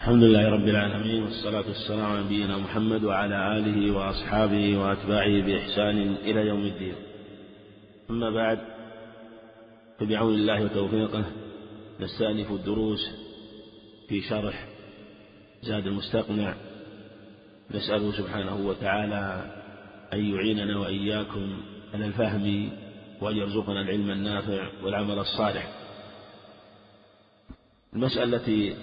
الحمد لله رب العالمين، والصلاة والسلام على نبينا محمد وعلى آله وأصحابه وأتباعه بإحسان إلى يوم الدين. أما بعد، فبعون الله وتوفيقه نستأنف الدروس في شرح زاد المستقنع. نسأله سبحانه وتعالى أن يعيننا وإياكم على الفهم، وأن يرزقنا العلم النافع والعمل الصالح. المسألة التي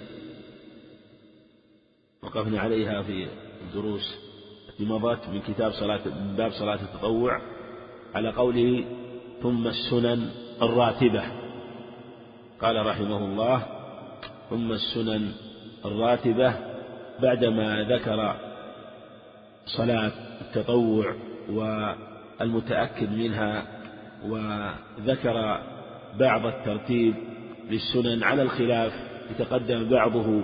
وقفنا عليها في الدروس التي مضت من باب صلاة التطوع على قوله ثم السنن الراتبة. قال رحمه الله: ثم السنن الراتبة، بعدما ذكر صلاة التطوع والمتأكد منها، وذكر بعض الترتيب للسنن على الخلاف يتقدم بعضه.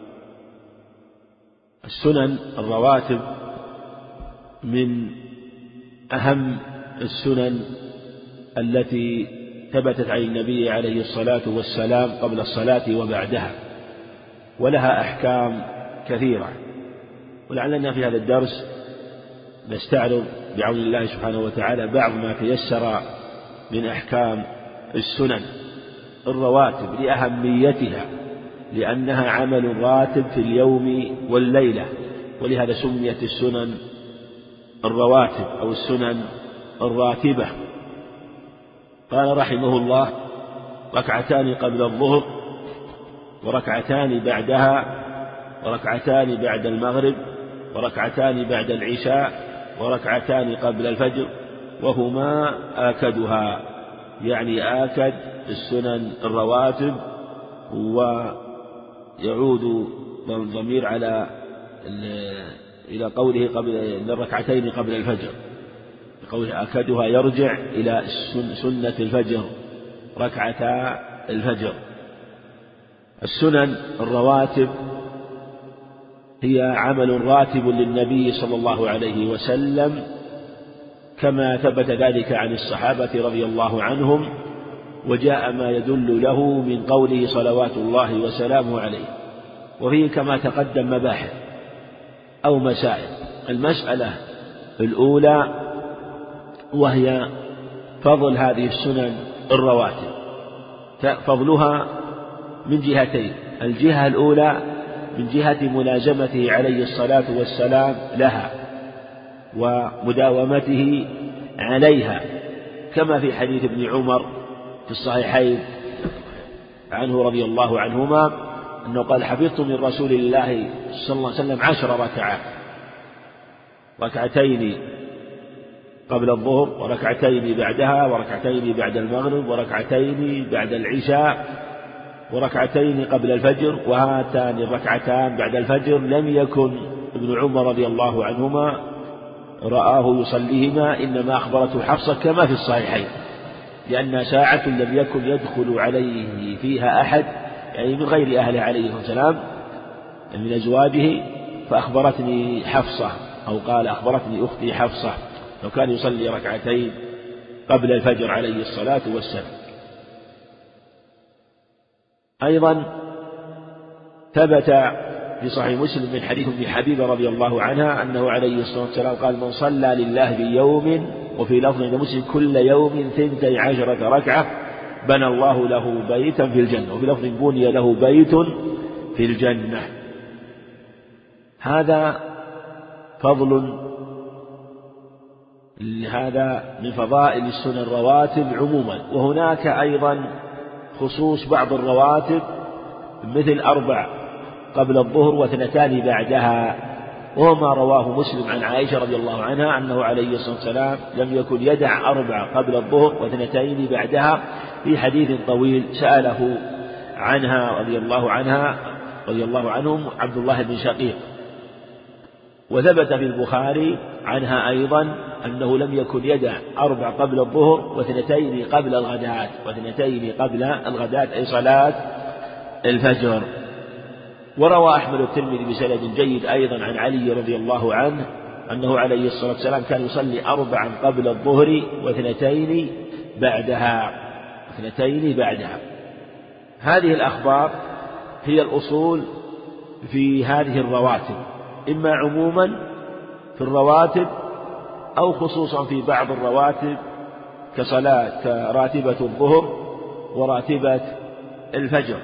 السنن الرواتب من أهم السنن التي ثبتت عن النبي عليه الصلاة والسلام قبل الصلاة وبعدها، ولها أحكام كثيرة، ولعلنا في هذا الدرس نستعرض بعون الله سبحانه وتعالى بعض ما تيسر من أحكام السنن الرواتب لأهميتها، لأنها عمل راتب في اليوم والليلة، ولهذا سميت السنن الرواتب أو السنن الراتبة. قال رحمه الله: ركعتان قبل الظهر، وركعتان بعدها، وركعتان بعد المغرب، وركعتان بعد العشاء، وركعتان قبل الفجر، وهما آكدها، يعني آكد السنن الرواتب. ويعود الضمير إلى قوله قبل الركعتين قبل الفجر، قوله آكدها يرجع إلى سنة الفجر، ركعتا الفجر. السنن الرواتب هي عمل راتب للنبي صلى الله عليه وسلم، كما ثبت ذلك عن الصحابة رضي الله عنهم، وجاء ما يدل له من قوله صلوات الله وسلامه عليه. وفيه كما تقدم مباحث أو مسائل. المسألة الأولى وهي فضل هذه السنن الرواتب، فضلها من جهتين: الجهة الأولى من جهة ملازمته عليه الصلاة والسلام لها ومداومته عليها، كما في حديث ابن عمر في الصحيحين عنه رضي الله عنهما أنه قال: حفظت من رسول الله صلى الله عليه وسلم 10 ركعات، ركعتين قبل الظهر، وركعتين بعدها، وركعتين بعد المغرب، وركعتين بعد العشاء، وركعتين قبل الفجر. وهاتان الركعتان بعد الفجر لم يكن ابن عمر رضي الله عنهما رآه يصليهما، إنما أخبرته حفصة كما في الصحيحين، لأنها ساعة لم يكن يدخل عليه فيها أحد، يعني من غير أهله عليه الصلاة والسلام من أزواجه، فأخبرتني حفصة، أو قال أخبرتني أختي حفصة، لو كان يصلي ركعتين قبل الفجر عليه الصلاة والسلام. أيضا ثبت في صحيح مسلم من حديث ابن حبيبة رضي الله عنها أنه عليه الصلاة والسلام قال: من صلى لله بيوم، وفي لفظ عند مسلم كل يوم 12 ركعة، بنى الله له بيتا في الجنة، وفي لفظ بني له بيت في الجنة. هذا فضل، هذا من فضائل السنن الرواتب عموما. وهناك أيضا خصوص بعض الرواتب، مثل 4 قبل الظهر و2 بعدها، وما رواه مسلم عن عائشة رضي الله عنها أنه عليه الصلاة والسلام لم يكن يدع 4 قبل الظهر و2 بعدها، في حديث طويل سأله عنها رضي الله عنهم عبد الله بن شقيق. وثبت في البخاري عنها أيضا أنه لم يكن يدع 4 قبل الظهر و2 قبل الغداة، و2 قبل الغداة أي صلاة الفجر. وروى أحمد الترمذي بسند جيد أيضا عن علي رضي الله عنه أنه عليه الصلاة والسلام كان يصلي 4 قبل الظهر و2 بعدها. هذه الأخبار هي الأصول في هذه الرواتب، إما عموما في الرواتب أو خصوصا في بعض الرواتب كراتبة الظهر وراتبة الفجر.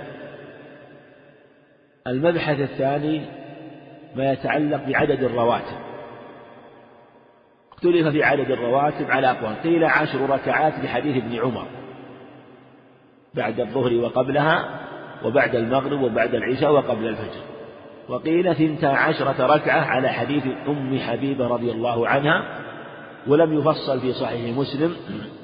المبحث الثاني ما يتعلق بعدد الرواتب. اختلف في عدد الرواتب على أقوال، قيل 10 ركعات بحديث ابن عمر بعد الظهر وقبلها وبعد المغرب وبعد العشاء وقبل الفجر، وقيل 12 ركعة على حديث أم حبيبة رضي الله عنها، ولم يفصل في صحيح مسلم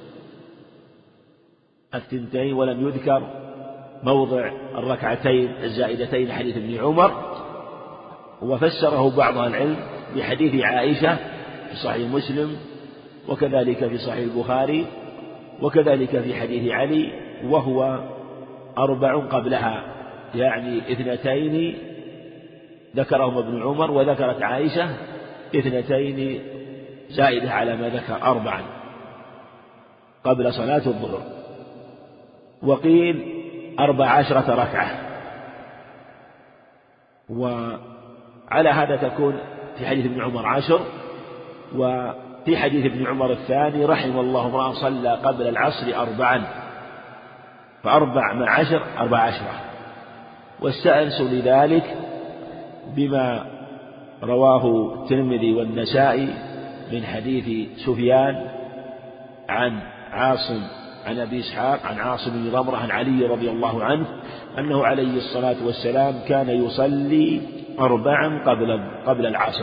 2 ولم يذكر موضع الركعتين الزائدتين حديث ابن عمر، وفسره بعض العلم بحديث عائشة في صحيح مسلم وكذلك في صحيح البخاري وكذلك في حديث علي، وهو 4 قبلها، يعني 2 ذكرهما ابن عمر وذكرت عائشة 2 زائدة على ما ذكر 4 قبل صلاة الظهر. وقيل 14 ركعة، وعلى هذا تكون في حديث ابن عمر 10، وفي حديث ابن عمر الثاني رحم الله امرأ صلى قبل العصر 4، ف4 مع 10 14. واستأنسوا لذلك بما رواه الترمذي والنسائي من حديث سفيان عن عاصم عن أبي إسحاق عن عاصم بن ضمرة عن علي رضي الله عنه أنه عليه الصلاة والسلام كان يصلي 4 قبل العصر.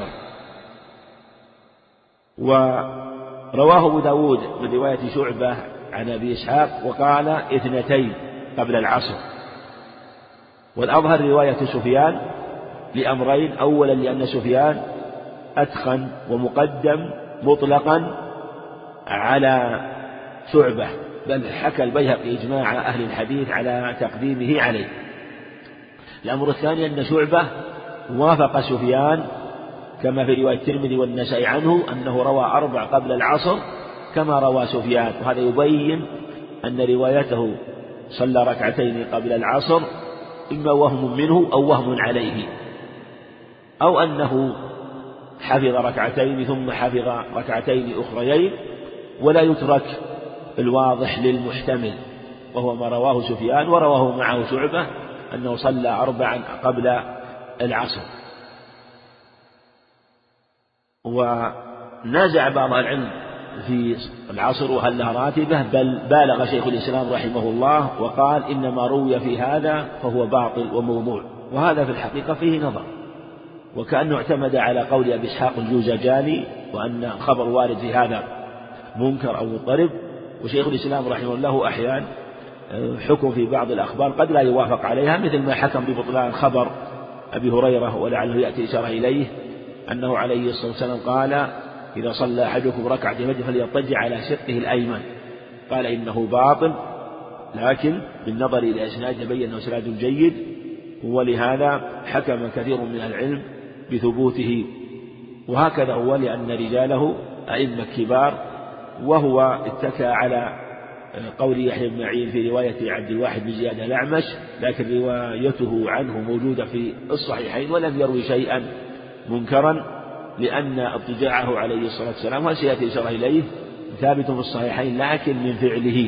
ورواه أبو داود من رواية شعبة عن أبي إسحاق وقال 2 قبل العصر. والأظهر رواية سفيان لأمرين: أولا لأن سفيان أتقن ومقدم مطلقا على شعبة، بل حكى البيهقي إجماع أهل الحديث على تقديمه عليه. الأمر الثاني أن شعبة وافق سفيان كما في رواية الترمذي والنسائي عنه أنه روى 4 قبل العصر كما روى سفيان، وهذا يبين أن روايته صلى 2 قبل العصر إما وهم منه أو وهم عليه، أو أنه حفظ 2 ثم حفظ 2 أخريين، ولا يترك الواضح للمحتمل، وهو ما رواه سفيان ورواه معه شعبة أنه صلى 4 قبل العصر. ونازع بعض العلم في العصر وهل لها راتبة، بل بالغ شيخ الإسلام رحمه الله وقال إنما روي في هذا فهو باطل وموضوع، وهذا في الحقيقة فيه نظر، وكأنه اعتمد على قول أبي إسحاق الجوزجاني وأن خبر وارد في هذا منكر أو مضطرب. وشيخ الإسلام رحمه الله أحيان حكم في بعض الأخبار قد لا يوافق عليها، مثل ما حكم ببطلان خبر أبي هريرة ولعله يأتي إشارة إليه أنه عليه الصلاة والسلام قال: إذا صلى أحدكم 2 فجر فليضطجع على شقه الأيمن. قال إنه باطل، لكن بالنظر إلى إسناد تبين أنه إسناد جيد، ولهذا حكم كثير من العلم بثبوته. وهكذا هو لأن رجاله أئمة كبار، وهو اتكى على قول يحيى بن معين في رواية عبد الواحد بن زياد الأعمش، لكن روايته عنه موجودة في الصحيحين ولم يروي شيئا منكرا، لأن اضطجاعه عليه الصلاة والسلام وسيأتي إشارة إليه ثابت في الصحيحين لكن من فعله.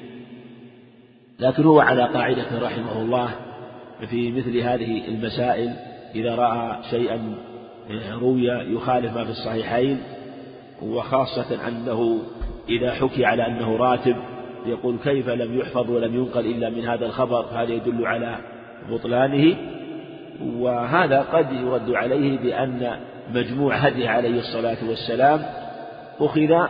لكن هو على قاعدة رحمه الله في مثل هذه المسائل، إذا رأى شيئا روي يخالف ما في الصحيحين، وخاصة أنه إذا حكي على أنه راتب يقول كيف لم يحفظ ولم ينقل إلا من هذا الخبر، هذا يدل على بطلانه. وهذا قد يرد عليه بأن مجموع هديه عليه الصلاة والسلام أخذ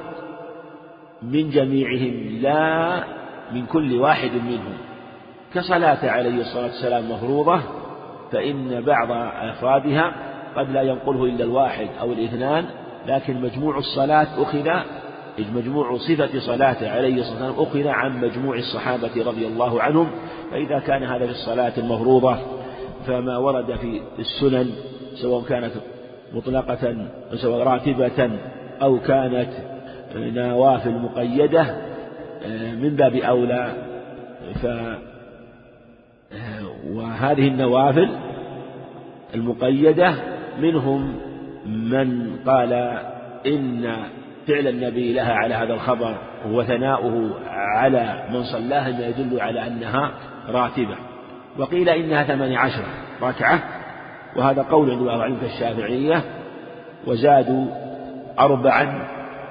من جميعهم لا من كل واحد منهم، كصلاة عليه الصلاة والسلام مفروضة، فإن بعض أفرادها قد لا ينقله إلا 1 أو 2، لكن مجموع الصلاة أخذ، مجموع صفة صلاته عليه الصلاة والسلام أخذ عن مجموع الصحابة رضي الله عنهم. فإذا كان هذا في الصلاة المفروضة، فما ورد في السنن سواء كانت مطلقة سواء راتبة أو كانت نوافل مقيدة من باب أولى. وهذه النوافل المقيدة. منهم من قال إن فعل النبي لها على هذا الخبر وثناؤه على من صلاها ما يدل على أنها راتبة. وقيل إنها 18 ركعة، وهذا قول عند بعض العلماء كالشافعية. وزادوا 4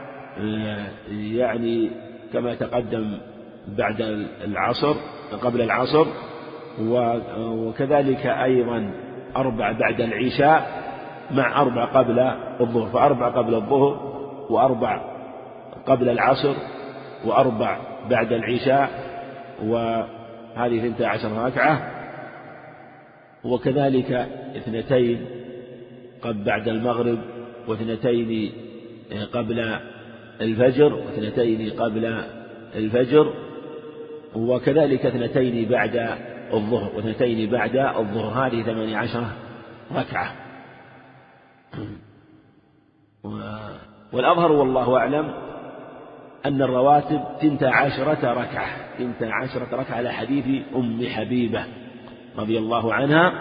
يعني كما تقدم بعد العصر قبل العصر، وكذلك أيضا 4 بعد العشاء مع 4 قبل الظهر، ف4 قبل الظهر و4 قبل العصر و4 بعد العشاء، وهذه 12 ركعة. وكذلك 2 بعد المغرب و2 قبل الفجر و2 قبل الفجر، وكذلك 2 بعد الظهر و2 بعد الظهر، هذه 18 ركعة. والأظهر والله أعلم أن الرواتب 12 ركعة، 12 ركعة على حديث أم حبيبة رضي الله عنها.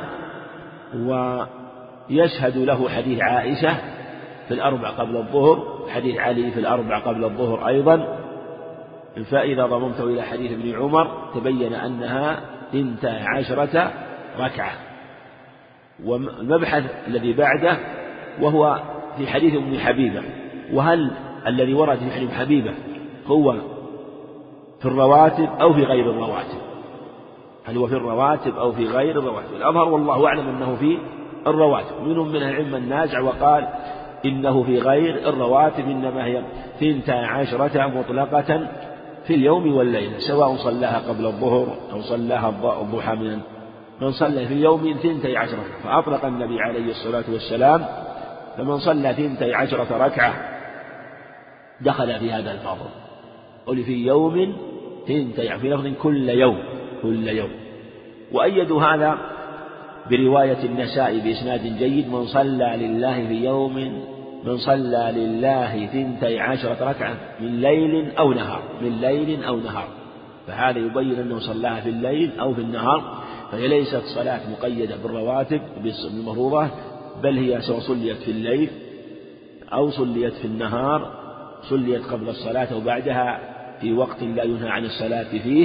ويشهد له حديث عائشة في 4 قبل الظهر، حديث علي في 4 قبل الظهر أيضا. فإذا ضممته إلى حديث ابن عمر تبين أنها 12 ركعة. والمبحث الذي بعده وهو في حديث أم حبيبة، وهل الذي ورد في حديث حبيبة هو في الرواتب أو في غير الرواتب؟ هل هو في الرواتب أو في غير الرواتب؟ الأظهر والله أعلم أنه في الرواتب. منهم من العلم النازع وقال إنه في غير الرواتب، إنما هي 12 مطلقة في اليوم والليلة، سواء صلاها قبل الظهر أو صلاها الضحى. من صلى في اليوم 12 ركعة، فأطلق النبي عليه الصلاة والسلام، فمن صلى 12 ركعة دخل في هذا الفضل. قل في يوم 12، في لفظ كل يوم، كل يوم. وأيدوا هذا برواية النسائي بإسناد جيد: من صلى لله في يوم، من صلى لله 12 ركعة من ليل أو نهار، من ليل أو نهار. فهذا يبين أنه صلاها في الليل أو في النهار، فهي ليست صلاة مقيدة بالرواتب بالمفروضة، بل هي سواء صليت في الليل أو صليت في النهار، صليت قبل الصلاة أو بعدها في وقت لا ينهى عن الصلاة فيه.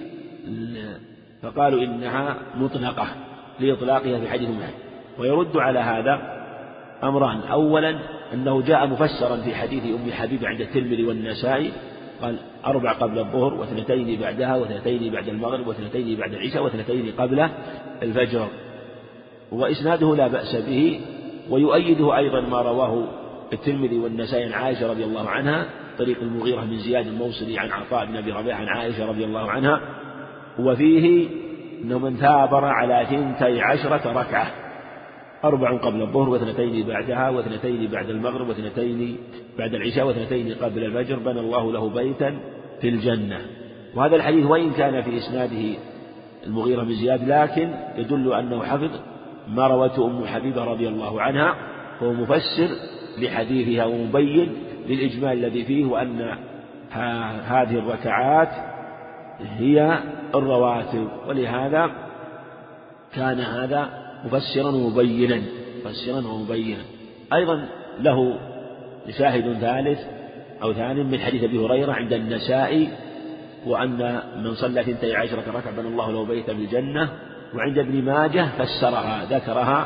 فقالوا إنها مطلقة لإطلاقها في حديث محمد. ويرد على هذا أمران: أولا أنه جاء مفسرا في حديث أم حبيبة عند الترمذي والنسائي، قال 4 قبل الظهر و2 بعدها و2 بعد المغرب و2 بعد العشاء و2 قبل الفجر، وإسناده لا بأس به. ويؤيده أيضا ما رواه الترمذي والنسائي عن عائشة رضي الله عنها، طريق المغيرة بن زياد الموصلي عن عطاء بن أبي ربيعة عن عائشة رضي الله عنها، وفيه أنه من ثابر على 12 ركعة، 4 قبل الظهر و2 بعدها و2 بعد المغرب و2 بعد العشاء و2 قبل الفجر، بنى الله له بيتا في الجنة. وهذا الحديث وإن كان في إسناده المغيرة بن زياد، لكن يدل أنه حفظ ما روته أم حبيبة رضي الله عنها، وهو مفسر لحديثها ومبين للإجمال الذي فيه، وأن هذه الركعات هي الرواتب. ولهذا كان هذا مفسرا ومبينا، مفسرا ومبينا. أيضا له شاهد ثالث أو ثاني من حديث أبي هريرة عند النسائي، وأن من صلى 12 ركعة بنى الله له بيتا في الجنة. وعند ابن ماجه فسرها، ذكرها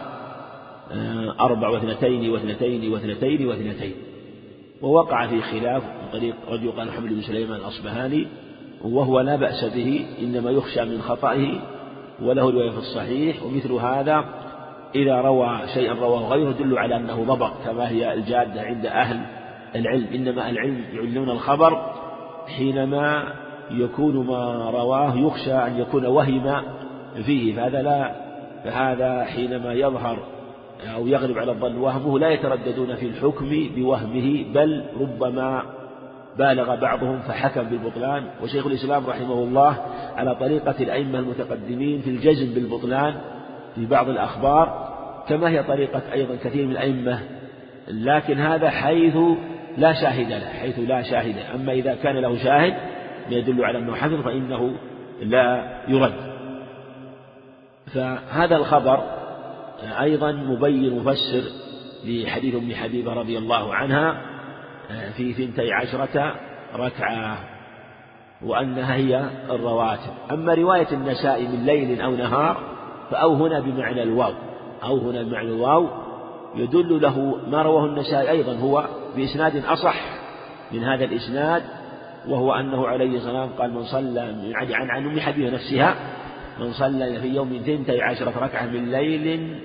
4 و2 و2 و2 و2. ووقع في خلاف من طريق رجل قال محمد بن سليمان الأصبهاني، وهو لا بأس به، إنما يخشى من خطئه، وله رواية في الصحيح. ومثل هذا إذا روى شيئا رواه غيره يدل على أنه ضبط، كما هي الجادة عند أهل العلم. إنما العلم يعلمون الخبر حينما يكون ما رواه يخشى أن يكون وهم فيه، فهذا حينما يظهر أو يغلب على الظن وهمه لا يترددون في الحكم بوهمه، بل ربما بالغ بعضهم فحكم بالبطلان. وشيخ الإسلام رحمه الله على طريقة الأئمة المتقدمين في الجزم بالبطلان في بعض الأخبار، كما هي طريقة أيضا كثير من الأئمة، لكن هذا حيث لا شاهد له، حيث لا شاهد. أما إذا كان له شاهد يدل على أنه حفظ فإنه لا يرد. فهذا الخبر أيضا مبين مفسر لحديث أم حبيبة رضي الله عنها في 12 ركعة وأنها هي الرواتب. أما رواية النسائي من ليل أو نهار فأو هنا بمعنى الواو، أو هنا بمعنى الواو يدل له ما رواه النسائي أيضا هو بإسناد أصح من هذا الإسناد، وهو أنه عليه الصلاة والسلام قال من صلى عن أم حبيبة نفسها من صلى في يوم 12 ركعة من ليل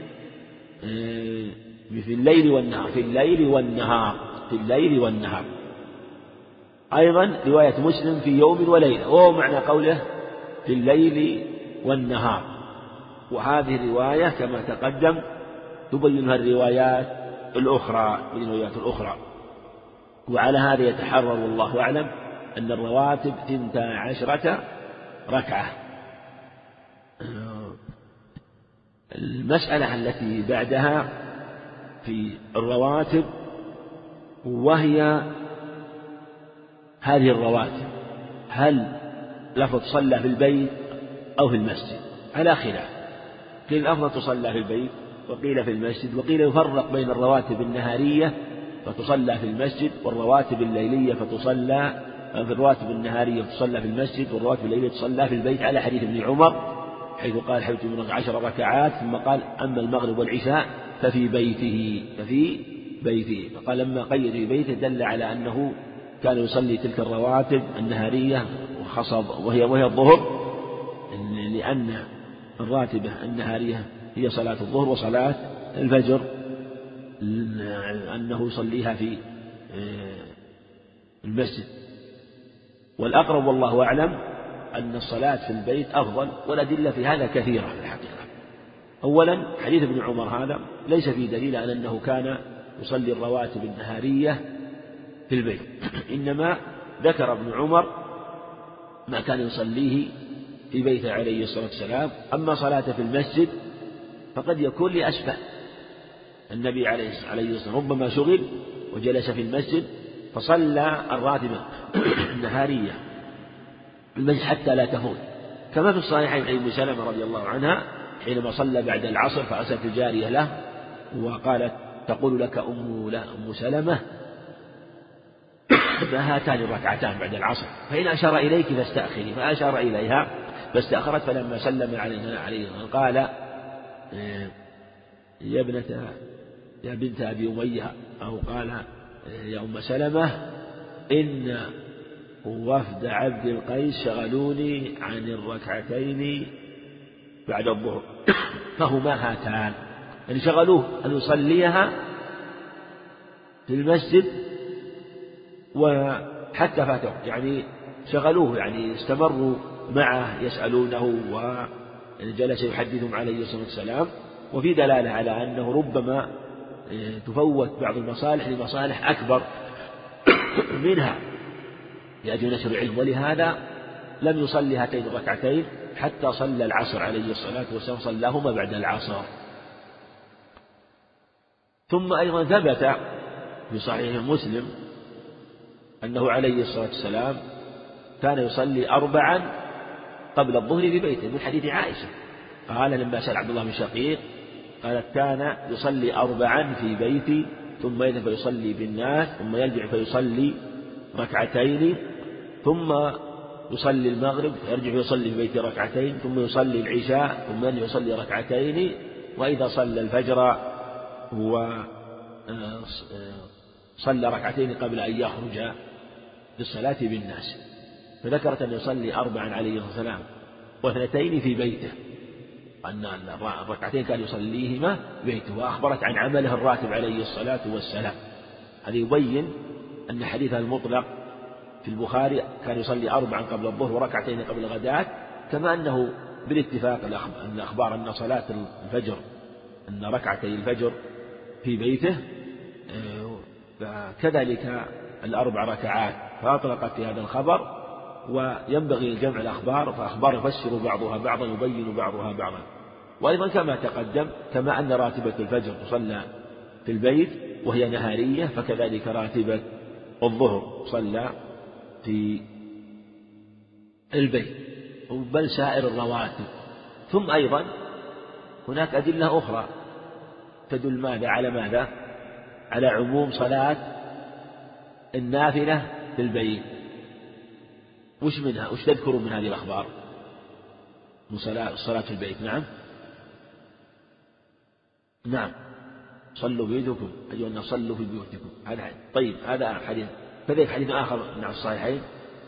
في الليل والنهار، في الليل والنهار، في الليل والنهار. أيضا رواية مسلم في يوم وليلة، وهو معنى قوله في الليل والنهار. وهذه الرواية كما تقدم تبينها الروايات الأخرى. وعلى هذا يتحرر والله أعلم أن الرواتب 12 ركعة. المسألة التي بعدها في الرواتب وهي هذه الرواتب هل لفظ صلى في البيت أو في المسجد على خلاف، قيل الأفضل تصلى في البيت وقيل في المسجد، وقيل يفرق بين الرواتب النهارية فتصلى في المسجد والرواتب الليلية فتصلى في الرواتب النهارية فتصلى في المسجد والرواتب الليلية تصلى في البيت، على حديث ابن عمر حيث قال حيث من 10 ركعات ثم قال أما المغرب والعشاء ففي بيته فقال لما قيد في بيته دل على أنه كان يصلي تلك الرواتب النهارية وهي الظهر، لأن الراتبة النهارية هي صلاة الظهر وصلاة الفجر أنه يصليها في المسجد. والأقرب والله أعلم أن الصلاة في البيت أفضل، والأدلة في هذا كثيرة في الحقيقة. أولا حديث ابن عمر هذا ليس فيه دليل على أنه كان يصلي الرواتب النهارية في البيت، إنما ذكر ابن عمر ما كان يصليه في بيته عليه الصلاة والسلام. أما صلاته في المسجد فقد يكون لأسباب، النبي عليه الصلاة والسلام ربما شغل وجلس في المسجد فصلى الراتبة النهارية في المسجد حتى لا تفوت، كما في الصحيحين عن أم سلمة رضي الله عنها حينما صلى بعد العصر فأرسلت الجارية له وقالت تقول لك أم سلمة فهاتان الركعتان بعد العصر فإن أشار إليك فاستأخري، فأشار إليها فاستأخرت، فلما سلم عليه قال يا بنت أبي أمية أو قال يا أم سلمة إن وفد عبد القيس شغلوني عن الركعتين بعد الظهر فهما هاتان، يعني شغلوه أن يصليها في المسجد وحتى فاته، يعني شغلوه يعني استمروا معه يسألونه وجلس يحدثهم عليه الصلاة والسلام. وفي دلالة على أنه ربما تفوت بعض المصالح لمصالح أكبر منها لأجل نشر العلم، ولهذا لم يصلي هاتين الركعتين حتى صلى العصر عليه الصلاة والسلام، صلاهما بعد العصر. ثم أيضا ثبت في صحيح مسلم أنه عليه الصلاة والسلام كان يصلي 4 قبل الظهر في بيته من حديث عائشة، قال لما سأل عبد الله بن شقيق قالت كان يصلي 4 في بيتي ثم يذهب فيصلي بالناس ثم يرجع فيصلي ركعتين ثم يصلي المغرب فيرجع فيصلي في بيته ركعتين ثم يصلي العشاء ثم يرجع يصلي ركعتين، وإذا صلى الفجر هو صلى ركعتين قبل أن يخرج للصلاة بالناس. فذكرت أن يصلي 4 عليه الصلاة والسلام و2 في بيته، أن الركعتين كان يصليهما في بيته، وأخبرت عن عمله الراتب عليه الصلاة والسلام. هذا يبين أن حديث المطلق في البخاري كان يصلي 4 قبل الظهر وركعتين قبل الغداة، كما أنه بالاتفاق الأخبار أن صلاة الفجر أن ركعتي الفجر في بيته كذلك 4 ركعات، فأطلقت في هذا الخبر. وينبغي الجمع الأخبار، فأخبار يفسر بعضها بعضا يبين بعضها بعضا. وأيضا كما تقدم كما أن راتبة الفجر تصلى في البيت وهي نهارية فكذلك راتبة الظهر صلى في البيت، بل سائر الرواتب. ثم أيضا هناك أدلة أخرى تدل ماذا على ماذا؟ على عموم صلاة النافلة في البيت. وش منها؟ وش تذكرون من هذه الأخبار من صلاة في البيت؟ نعم صلوا في بيوتكم أيها الناس صلوا في بيوتكم. هذا طيب، هذا حديث. كذلك حديث آخر مع الصحيحين.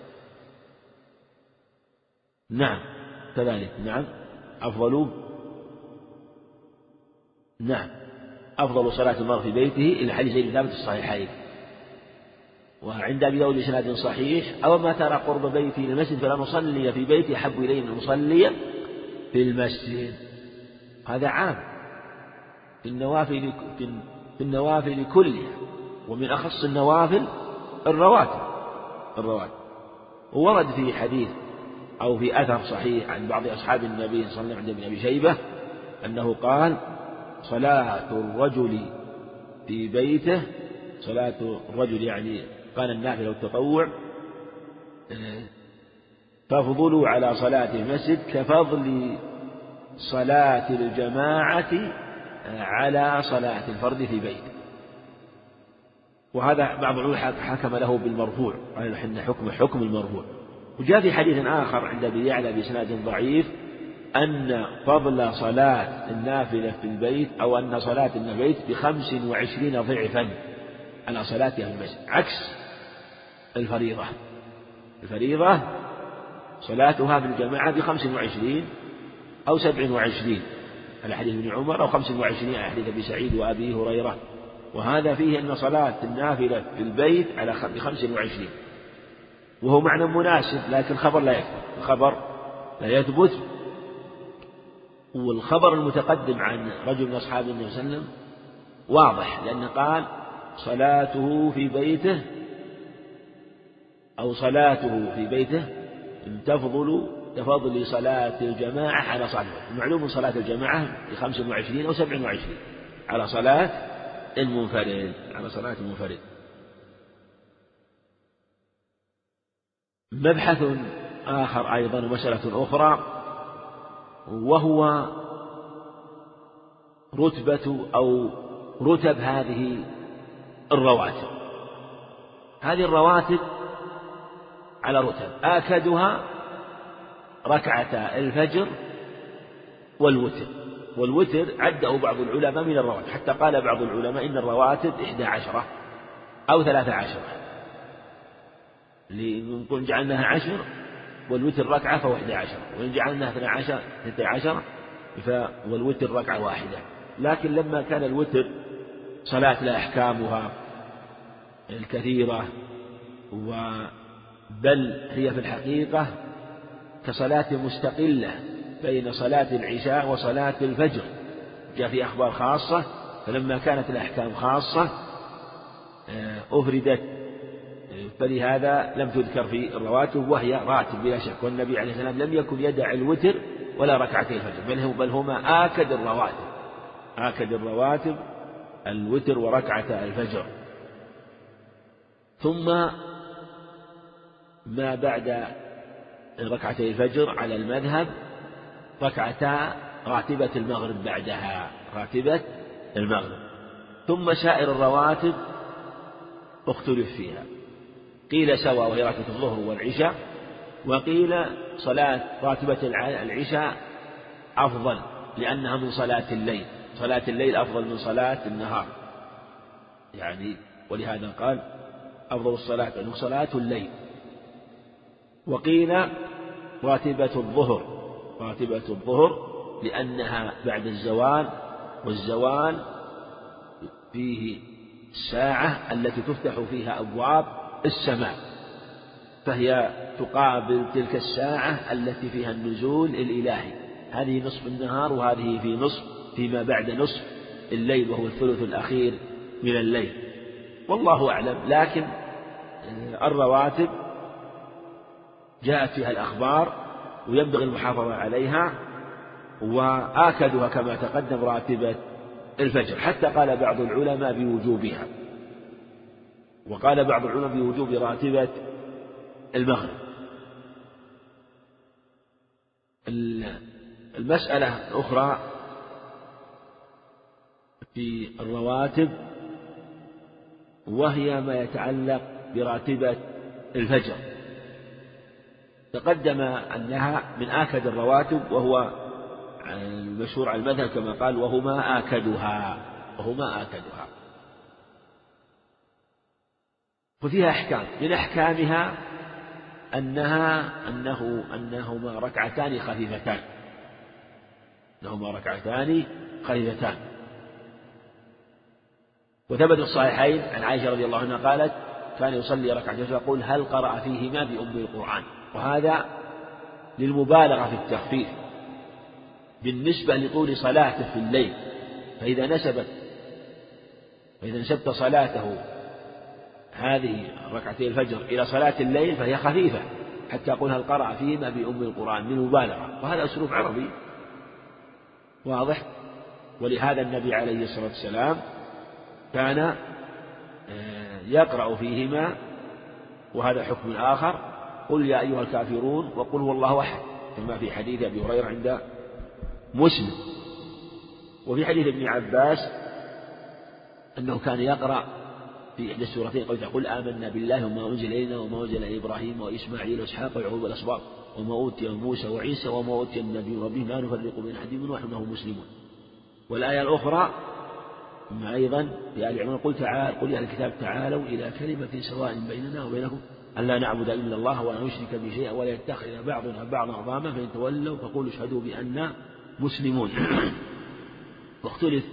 نعم كذلك. نعم أفضل صلاة المرء في بيته إلى حديث زيد بن ثابت الصحيحين. وعند أبي داود بإسناد صحيح: أو ما ترى قرب بيتي للمسجد فلا نصلي في بيتي أحب إلي من نصلي في المسجد. هذا عام في النوافل كلها، ومن أخص النوافل الرواتب. وورد في حديث أو في أثر صحيح عن بعض أصحاب النبي صلى الله عليه وسلم عند ابن أبي شيبة أنه قال: صلاة الرجل في بيته، صلاة الرجل يعني قال النافلة والتطوع، فافضلوا على صلاة المسجد كفضل صلاة الجماعة على صلاة الفرد في بيته. وهذا بعض العلماء حكم له بالمرفوع، قال إن حكم المرفوع. وجاء في حديث آخر عند أبي يعلى بإسناد ضعيف أن فضل صلاة النافلة في البيت أو أن صلاة البيت ب25 ضعفا على صلاتها في المسجد، عكس الفريضة صلاتها في الجماعة ب25 أو 27 على حديث ابن عمر، أو 25 على حديث أبي سعيد وأبي هريرة. وهذا فيه أن صلاة النافلة في البيت على ب25، وهو معنى مناسب، لكن الخبر لا يثبت. والخبر المتقدم عن رجل من أصحاب النبي صلى الله عليه وسلم واضح، لأنه قال: صلاته في بيته تفضل صلاة الجماعة على صلاة الفرد. معلوم صلاة الجماعة ب25 أو 27 على صلاة المنفرد. مبحث آخر أيضا ومسألة أخرى، وهو رتب هذه الرواتب. على رتب، آكدها ركعتا الفجر والوتر عده بعض العلماء من الرواتب، حتى قال بعض العلماء إن الرواتب 11 أو 13، لنقول جعلناها 10 والوتر ركعة فهو 11، وإن جعلناها 12 والوتر ركعة واحدة. لكن لما كان الوتر صلاة لا أحكامها الكثيرة، بل هي في الحقيقة كصلاة مستقلة بين صلاة العشاء وصلاة الفجر، جاء في أخبار خاصة، فلما كانت الأحكام خاصة أفردت، فلهذا لم تذكر في الرواتب، وهي راتب بلا شك. والنبي عليه السلام لم يكن يدع الوتر ولا ركعتي الفجر، بل هما آكد الرواتب الوتر وركعة الفجر. ثم ما بعد ركعتي الفجر على المذهب ركعتا راتبة المغرب بعدها، ثم سائر الرواتب اختلف فيها، قيل سواء وهي راتبة الظهر والعشاء، وقيل صلاة راتبة العشاء أفضل لأنها من صلاة الليل أفضل من صلاة النهار، يعني ولهذا قال أفضل الصلاة أنه صلاة الليل. وقيل راتبة الظهر لأنها بعد الزوال، والزوال فيه الساعة التي تفتح فيها أبواب السماء، فهي تقابل تلك الساعة التي فيها النزول الإلهي، هذه نصف النهار وهذه فيما بعد نصف الليل، وهو الثلث الأخير من الليل، والله أعلم. لكن الرواتب جاءت فيها الأخبار وينبغي المحافظة عليها، وآكدها كما تقدم راتبة الفجر، حتى قال بعض العلماء بوجوبها، وقال بعض العلماء بوجوب راتبة المغرب. المسألة الأخرى في الرواتب، وهي ما يتعلق براتبة الفجر. تقدم أنها من آكد الرواتب، وهو المشهور على المذهب كما قال وهما آكدها. وفيها أحكام، من أحكامها أنهما ركعتان خفيفتان. وثبت في الصحيحين عن عائشة رضي الله عنها قالت كان يصلي ركعتين فيقول هل قرأ فيهما بأم القرآن، وهذا للمبالغة في التخفيف بالنسبة لطول صلاته في الليل. فإذا نسبت صلاته هذه ركعتي الفجر إلى صلاة الليل فهي خفيفة، حتى يقول هل قرأ فيهما بأم القرآن للمبالغة، وهذا أسلوب عربي واضح. ولهذا النبي عليه الصلاة والسلام كان يقرأ فيهما، وهذا حكم آخر، قل يا أيها الكافرون وقل هو الله أحد، كما في حديث أبي هريرة عند مسلم. وفي حديث ابن عباس أنه كان يقرأ في إحدى السورتين قل آمنا بالله وما أنزل إلينا وما أنزل إلى إبراهيم وإسماعيل وإسحاق ويعقوب والأسباط وما أوتي موسى وعيسى وما أوتي النبي ربهم لا نفرق بين أحد منهم ونحن له مسلمون. والآية الأخرى أيضا في آل عمران قل يا أهل الكتاب تعالوا إلى كلمة سواء بيننا وبينكم ألا نعبد إلا الله ولا نشرك به شيئا ولا يتخذ بعضنا بعضا أربابا فإن تولوا فقولوا اشهدوا بأننا مسلمون. واختلف،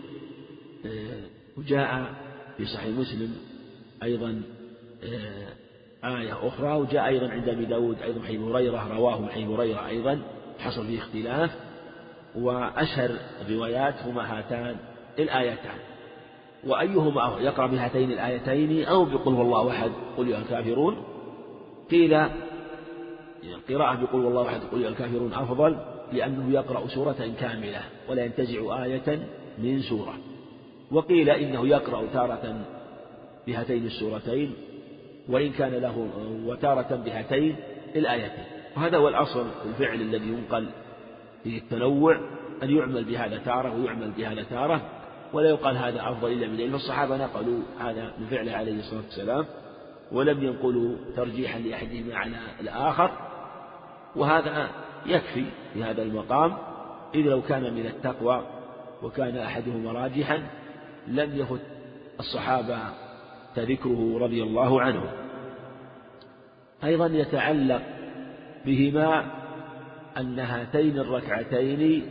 وجاء في صحيح مسلم أيضا آية أخرى، وجاء أيضا عند أبي داود أيضا حديث هريرة رواه من حديث هريرة أيضا حصل فيه اختلاف، وأشهر الروايات هما هاتان الآيتان. وأيهما يقرأ بهاتين الآيتين أو بقل هو الله أحد قل يا الكافرون؟ قيل القراءة بقل هو الله أحد قل يا الكافرون أفضل، لأنه يقرأ سورة كاملة ولا ينتزع آية من سورة. وقيل إنه يقرأ تارة بهاتين السورتين وإن كان له وتارة بهاتين الآيتين. وهذا هو الأصل في الفعل الذي ينقل فيه التنوع، أن يعمل بهذا تارة ويعمل بهذا تارة، ولا يقال هذا أفضل إلا من ذلك. فالصحابة نقلوا هذا من فعله عليه الصلاة والسلام ولم ينقلوا ترجيحا لأحدهما على الآخر، وهذا يكفي في هذا المقام. إذ لو كان من التقوى وكان أحدهما راجحا لم يفت الصحابة ذكره رضي الله عنه. أيضا يتعلق بهما أن هاتين الركعتين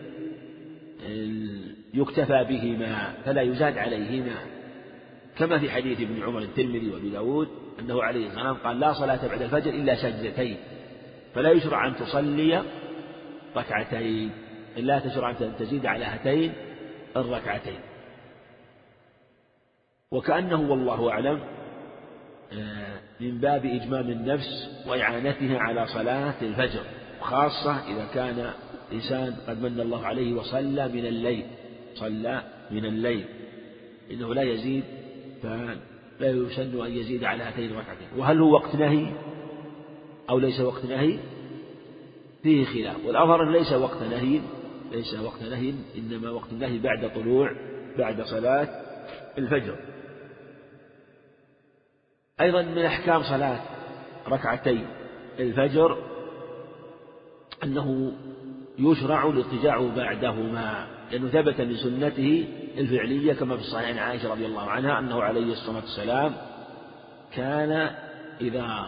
يكتفى بهما فلا يزاد عليهما، كما في حديث ابن عمر الترمذي وابي داود أنه عليه الصلاة والسلام قال لا صلاة بعد الفجر إلا سجدتين، فلا يشرع أن تصلي ركعتين، إلا تشرع أن تزيد على هاتين الركعتين. وكأنه والله أعلم من باب إجمام النفس وإعانتها على صلاة الفجر، خاصة إذا كان إنسان قد من الله عليه وصلى من الليل إنه لا يزيد، فلا يسن أن يزيد على هاتين الركعتين. وهل هو وقت نهي أو ليس وقت نهي؟ فيه خلاف، والأظهر ليس وقت نهي، إنما وقت النهي بعد صلاة الفجر. أيضا من أحكام صلاة ركعتي الفجر أنه يشرع الاضطجاع بعدهما، لأنه ثبت من سنته الفعلية كما في الصحيح عن عائشة رضي الله عنها أنه عليه الصلاة والسلام كان إذا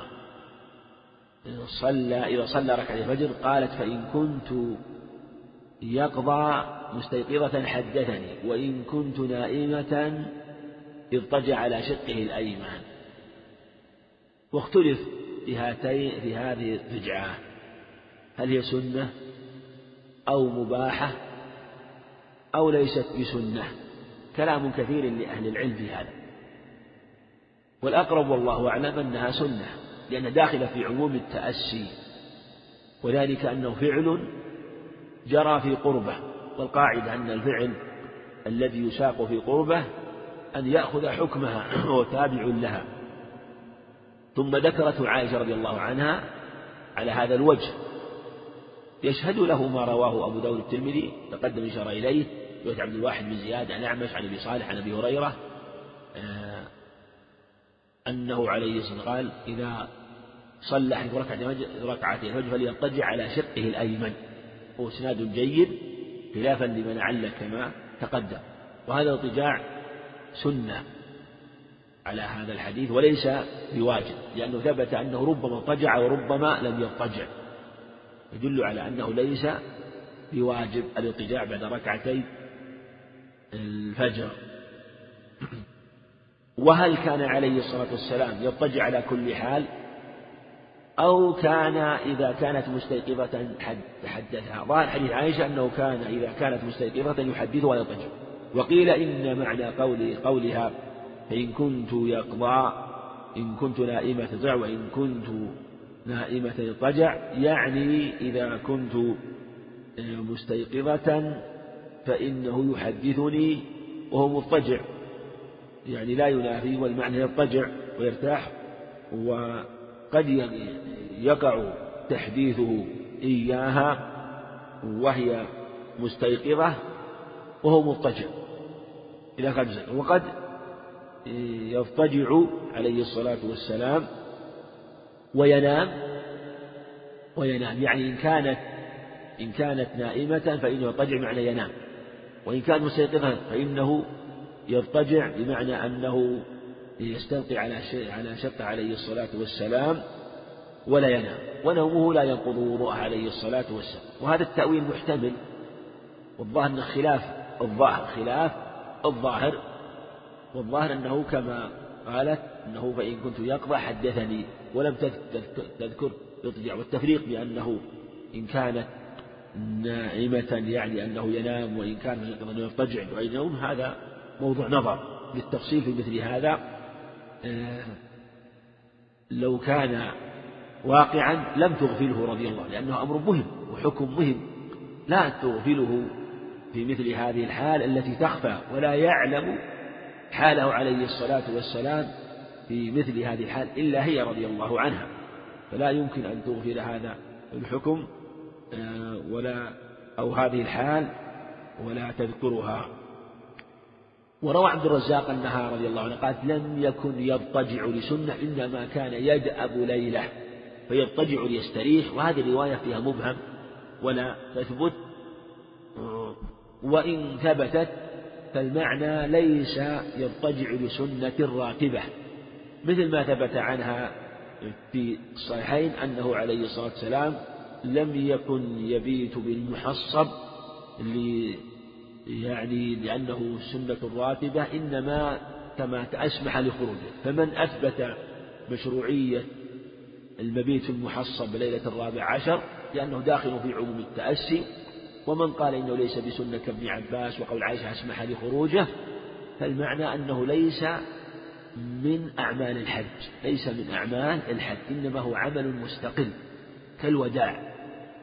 صلى ركعتي الفجر قالت فإن كنت يقضى مستيقظة حدثني وإن كنت نائمة اضطجع على شقه الأيمن. واختلف في هذه الرجعة هل هي سنة أو مباحة أو ليست بسنة، كلام كثير لأهل العلم في هذا، والأقرب والله أعلم أنها سنة، لأنها داخلة في عموم التأسي، وذلك أنه فعل جرى في قربه، والقاعدة أن الفعل الذي يساق في قربه أن يأخذ حكمها وهو تابع لها. ثم ذكرته عائشة رضي الله عنها على هذا الوجه، يشهد له ما رواه أبو داود الترمذي تقدم إشارة إليه رواية عبد الواحد بن زياد عن أعمش عن أبي صالح عن أبي هريرة أنه عليه الصلاة والسلام قال إذا صلى أحد ركعتين الفجر فليضطجع على شقه الأيمن، هو إسناد جيد خلافا لمن علّ كما تقدم. وهذا الاضطجاع سنة على هذا الحديث وليس بواجب، لأنه ثبت أنه ربما اضطجع وربما لم يضطجع، يدل على أنه ليس بواجب الاضطجاع بعد ركعتي الفجر. وهل كان عليه الصلاة والسلام يضطجع على كل حال، أو كان إذا كانت مستيقظة حدثها؟ ظاهر حديث عائشة أنه كان إذا كانت مستيقظة يحدثها ويضطجع. وقيل إن معنى قولها فإن كنت يقضى إن كنت نائمة تضجع وإن كنت نائمة يضطجع، يعني إذا كنت مستيقظة فإنه يحدثني وهو مضطجع، يعني لا ينافي، والمعنى يضطجع ويرتاح. وقد يقع تحديثه إياها وهي مستيقظة وهو مضطجع إلى خمسة. وقد يضطجع عليه الصلاة والسلام وينام يعني إن كانت نائمة فإنه يضطجع بمعنى ينام، وإن كان مستيقظا فإنه يضطجع بمعنى أنه يستلقي على شقه عليه الصلاة والسلام ولا ينام، ونومه لا ينقض وضوءه عليه الصلاة والسلام. وهذا التأويل محتمل، والظاهر أن خلاف الظاهر، والظاهر أنه كما قالت أنه فإن كنت يقضى حدثني ولم تذكر يضطجع، والتفريق بأنه إن كانت نائمة يعني أنه ينام، وإن كان يضطجع بغير نوم، هذا موضوع نظر للتفصيل في مثل هذا. لو كان واقعا لم تغفله رضي الله، لأنه أمر مهم وحكم مهم، لا تغفله في مثل هذه الحال التي تخفى ولا يعلم حاله عليه الصلاة والسلام في مثل هذه الحال إلا هي رضي الله عنها، فلا يمكن أن تغفل هذا الحكم أو هذه الحال ولا تذكرها. وروى عبد الرزاق أنها رضي الله عنها قالت لم يكن يضطجع لسنة، إنما كان يدأب ليلة فيضطجع ليستريح، وهذه الرواية فيها مبهم ولا تثبت، وإن ثبتت فالمعنى ليس يضطجع لسنة راتبة، مثل ما ثبت عنها في الصحيحين أنه عليه الصلاة والسلام لم يكن يبيت بالمحصب لأنه سنة راتبة، إنما كما أسمح لخروجه. فمن أثبت مشروعية المبيت في المحصب ليلة 14 لأنه داخل في عموم التأسي، ومن قال إنه ليس بسنة كابن عباس وقول عائشة أسمح لخروجه، فالمعنى أنه ليس من أعمال الحج، إنما هو عمل مستقل كالوداع،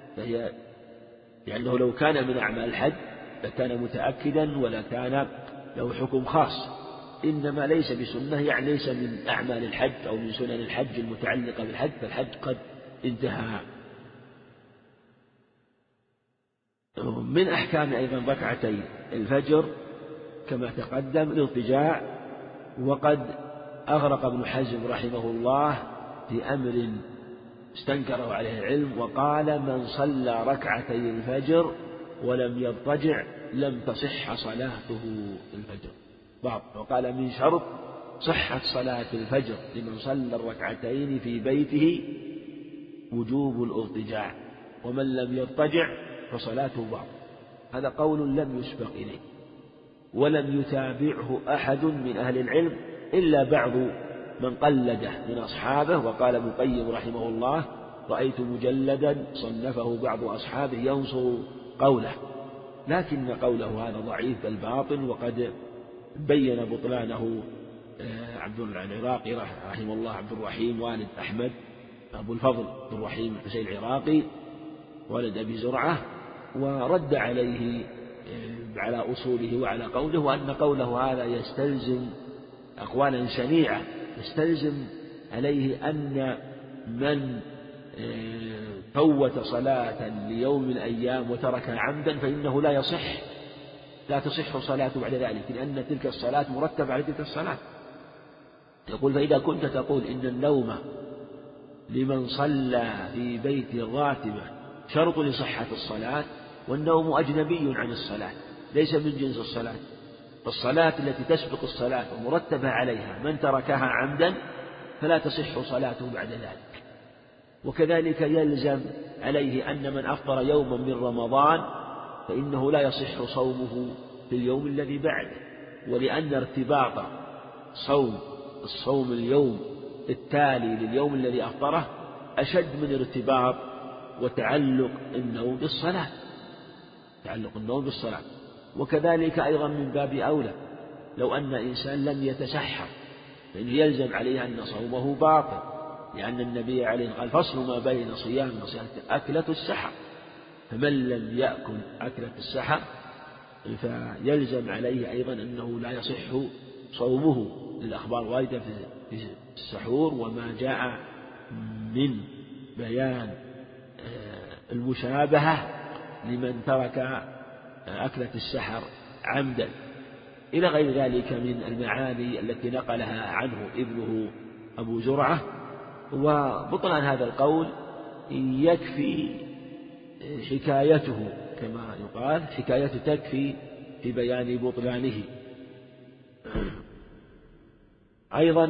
لأنه لو كان من أعمال الحج لكان متأكدا ولا كان له حكم خاص، إنما ليس بسنة يعني ليس من أعمال الحج أو من سنن الحج المتعلقة بالحج، فالحج قد انتهى. من أحكام أيضا ركعتي الفجر كما تقدم الاضطجاع، وقد أغرق ابن حزم رحمه الله في أمر استنكره عليه العلم، وقال من صلى ركعتي الفجر ولم يضطجع لم تصح صلاته الفجر. وقال من شرط صحة صلاة الفجر لمن صلى الركعتين في بيته وجوب الاضطجاع، ومن لم يضطجع فصلاته باطلة. هذا قول لم يسبق إليه ولم يتابعه أحد من أهل العلم إلا بعض من قلده من أصحابه. وقال ابن القيم رحمه الله رأيت مجلدا صنفه بعض أصحابه ينصر قوله، لكن قوله هذا ضعيف بل باطل، وقد بين بطلانه عبد العراقي رحمه الله، عبد الرحيم والد أحمد أبو الفضل عبد الرحيم الحسين العراقي والد أبي زرعة، ورد عليه على أصوله وعلى قوله، وأن قوله هذا يستلزم أقوالا شنيعة، يستلزم عليه أن من فوت صلاة ليوم من الأيام وتركها عمدا فإنه لا يصح لا تصح صلاته بعد ذلك، لأن تلك الصلاة مرتبة على تلك الصلاة. يقول: فإذا كنت تقول إن النوم لمن صلى في بيت راتبة شرط لصحة الصلاة، والنوم أجنبي عن الصلاة ليس من جنس الصلاة، فالصلاة التي تسبق الصلاة ومرتبة عليها من تركها عمدا فلا تصح صلاته بعد ذلك. وكذلك يلزم عليه أن من أفطر يوما من رمضان فإنه لا يصح صومه في اليوم الذي بعده، ولأن ارتباط الصوم اليوم التالي لليوم الذي أفطره أشد من ارتباط وتعلق النوم بالصلاة. وكذلك أيضا من باب أولى لو أن إنسان لم يتسحر فإنه يلزم عليه أن صومه باطل، لأن النبي عليه قال: فصل ما بين صيام وصيام أكلة السحر، فمن لم يأكل أكلة السحر فيلزم عليه أيضا أنه لا يصح صومه، للأخبار واردة في السحور وما جاء من بيان المشابهة لمن ترك أكلة السحر عمدا، إلى غير ذلك من المعاني التي نقلها عنه ابنه أبو زرعة. وبطلان هذا القول يكفي حكايته، كما يقال: حكايته تكفي في بيان بطلانه. أيضا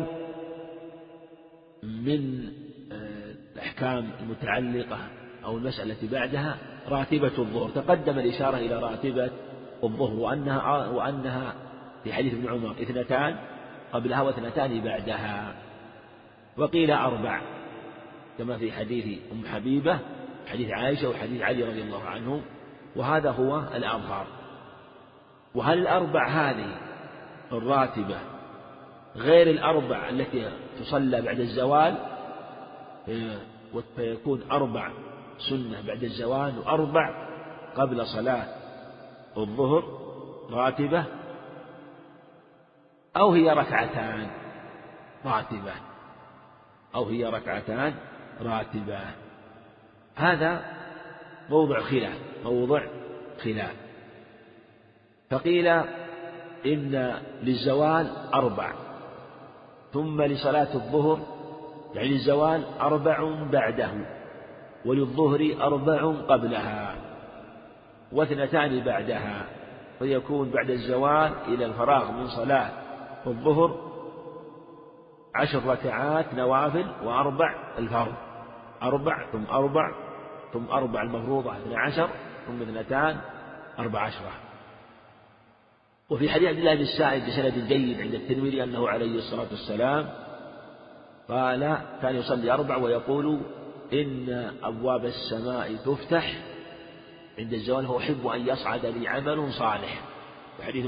من الأحكام المتعلقة أو المسألة بعدها راتبة الظهر. تقدم الإشارة إلى راتبة الظهر وأنها في حديث ابن عمر 2 قبلها و2 بعدها، وقيل 4 كما في حديث أم حبيبة، حديث عائشة وحديث علي رضي الله عنه، وهذا هو الأظهر. وهل 4 هذه الراتبة غير 4 التي تصلى بعد الزوال، فيكون 4 سنة بعد الزوال و4 قبل صلاة الظهر راتبة، أو هي ركعتان راتبة؟ هذا موضع خلاف. فقيل إن للزوال 4، ثم لصلاة الظهر يعني الزوال 4 بعده، وللظهر 4 قبلها و2 بعدها، فيكون بعد الزوال إلى الفراغ من صلاة الظهر 10 ركعات نوافل و4 الفرض، 4 ثم 4 ثم 4 المفروضة 12 ثم 2 14. وفي حديث عبد الله بن السائب بسند جيد عند الترمذي أنه عليه الصلاة والسلام قال: كان يصلي 4 ويقول: إن أبواب السماء تفتح عند الزوال فأحب أن يصعد لي عمل صالح. حديث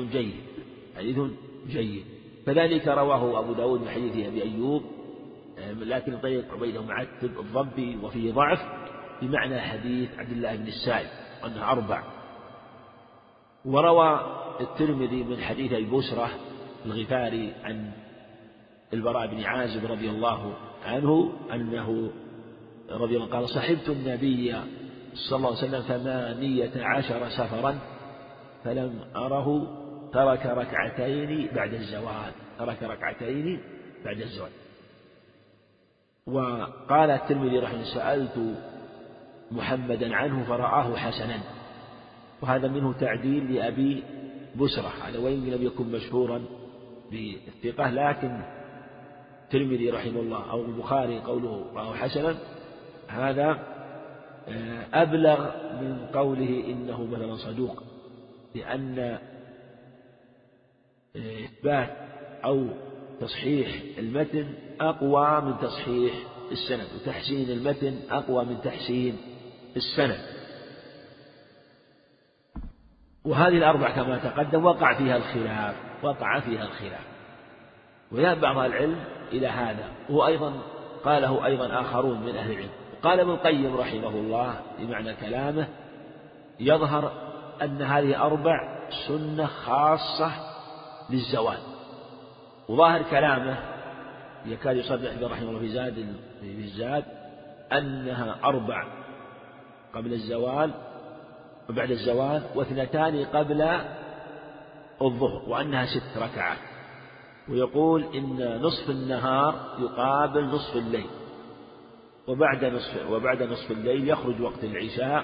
جيد. كذلك رواه أبو داود من حديث أبي أيوب، لكن طريق عبيده معتب الضبي وفيه ضعف، بمعنى حديث عبد الله بن السائب أنها 4. وروى الترمذي من حديث البسرة الغفاري عن البراء بن عازب رضي الله عنه أنه رضي الله قال: صحبت النبي صلى الله عليه وسلم 18 سفرا فلم أره ترك ركعتين بعد الزوال. وقال الترمذي رحمه الله: سألت محمدا عنه فرآه حسنا. وهذا منه تعديل لأبي بسرة، هذا وإن لم يكن مشهورا بالثقة، لكن الترمذي رحمه الله أو البخاري قوله رآه حسنا هذا أبلغ من قوله إنه مثلا صدوق، لأن إثبات أو تصحيح المتن أقوى من تصحيح السند، وتحسين المتن أقوى من تحسين السند. وهذه 4 كما تقدم وقع فيها الخلاف، وذهب بعض العلم إلى هذا، وهو أيضا قاله أيضا آخرون من أهل العلم. قال ابن القيم رحمه الله بمعنى كلامه: يظهر أن هذه 4 سنة خاصة للزوال. وظاهر كلامه يكاد يصرح به رحمه الله في الزاد أنها 4 قبل الزوال وبعد الزوال و2 قبل الظهر وأنها 6 ركعات. ويقول إن نصف النهار يقابل نصف الليل، وبعد نصف الليل يخرج وقت العشاء،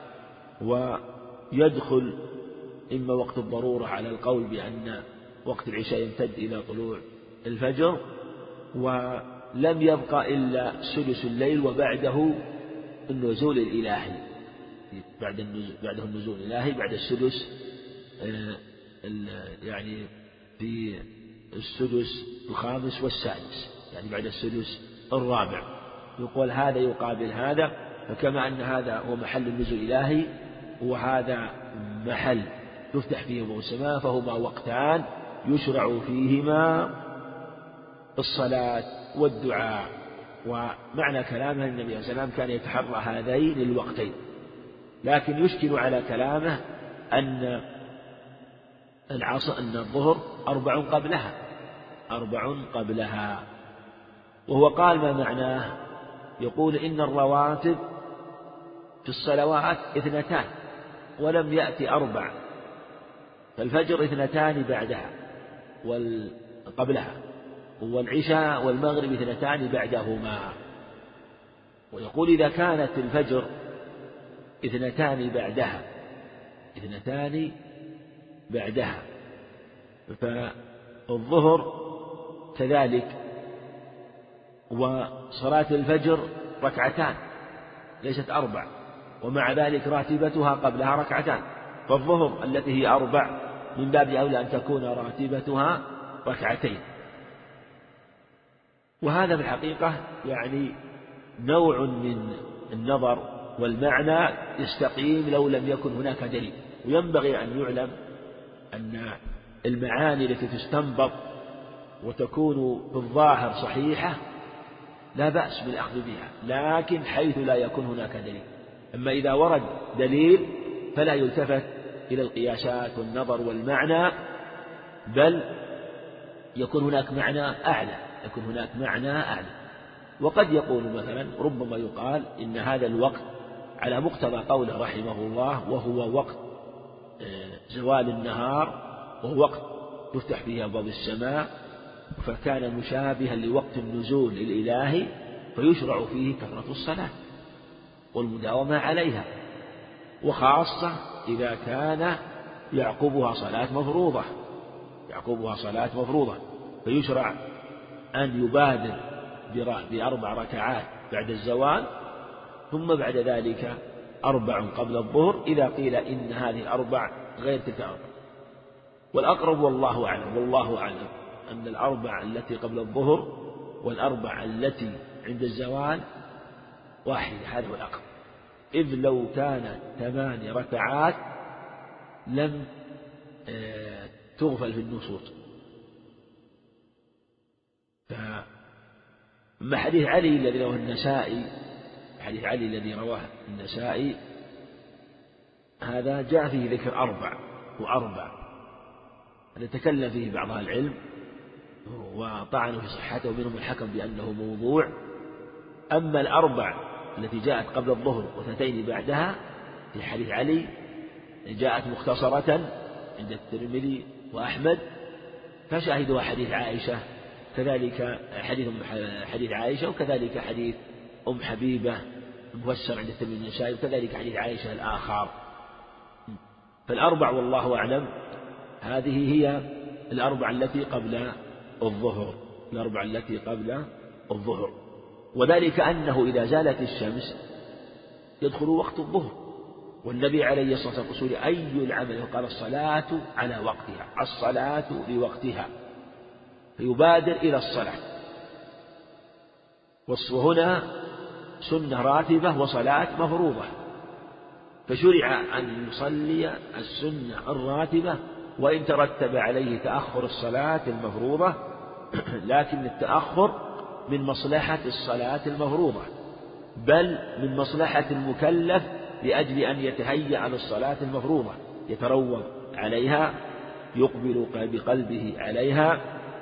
ويدخل إما وقت الضرورة على القول بأن وقت العشاء يمتد إلى طلوع الفجر، ولم يبقى إلا سدس الليل وبعده النزول الإلهي، بعده النزول الإلهي بعد السدس، يعني في السدس الخامس والسادس، يعني بعد السدس الرابع. يقول هذا يقابل هذا، فكما أن هذا هو محل النزول الإلهي وهذا محل تفتح فيه أبواب السماء، فهما وقتان يشرع فيهما الصلاة والدعاء. ومعنى كلامه أن النبي صلى الله عليه وسلم كان يتحرى هذين الوقتين، لكن يشكل على كلامه أن الظهر 4 قبلها. وهو قال ما معناه؟ يقول إن الرواتب في الصلوات 2 ولم يأتي 4، فالفجر 2 بعدها قبلها، والعشاء والمغرب 2 بعدهما. ويقول إذا كانت الفجر 2 بعدها فالظهر كذلك، وصلاة الفجر 2 ليست 4، ومع ذلك راتبتها قبلها 2، فالظهر التي هي 4 من باب أولى أن تكون راتبتها 2. وهذا بالحقيقة يعني نوع من النظر والمعنى يستقيم لو لم يكن هناك دليل. وينبغي أن يعلم أن المعاني التي تستنبط وتكون في الظاهر صحيحة لا بأس بالأخذ بها، لكن حيث لا يكون هناك دليل. أما إذا ورد دليل فلا يلتفت إلى القياسات والنظر والمعنى، بل يكون هناك معنى أعلى. وقد يقول مثلا، ربما يقال إن هذا الوقت على مقتضى قوله رحمه الله، وهو وقت زوال النهار، وهو وقت تفتح فيه أبواب السماء، فكان مشابها لوقت النزول الإلهي، فيشرع فيه كثرة الصلاة والمداومة عليها، وخاصة إذا كان يعقبها صلاة مفروضة، فيشرع أن يبادر ب4 ركعات بعد الزوال، ثم بعد ذلك 4 قبل الظهر، إذا قيل إن هذه 4 غير تلك 4. والأقرب والله أعلم أن 4 التي قبل الظهر وال4 التي عند الزوال واحدة، هذا هو الأقرب، إذ لو كانت 8 ركعات لم تغفل في النصوص. أما حديث علي الذي رواه النسائي، هذا جاء فيه ذكر 4 نتكلم فيه بعض أهل العلم وطعنوا في صحته، ومنهم الحكم بأنه موضوع. أما 4 التي جاءت قبل الظهر و2 بعدها في حديث علي جاءت مختصرة عند الترمذي وأحمد، فشاهدها حديث عائشة، كذلك حديث عائشة، وكذلك حديث أم حبيبة المفسر عند الترمذي والنسائي، وكذلك حديث عائشة الآخر. فال4 والله أعلم هذه هي 4 التي قبل الظهر. وذلك أنه إذا زالت الشمس يدخل وقت الظهر، والنبي عليه الصلاة والسلام يقول أي العمل؟ قال الصلاة على وقتها، الصلاة بوقتها، فيبادر إلى الصلاة. وهنا سنة راتبة وصلاة مفروضة، فشرع أن يصلي السنة الراتبة وإن ترتب عليه تأخر الصلاة المفروضة، لكن التأخر من مصلحة الصلاة المفروضة، بل من مصلحة المكلف لأجل أن يتهيأ للصلاة المفروضة، يتروض عليها، يقبل بقلبه عليها،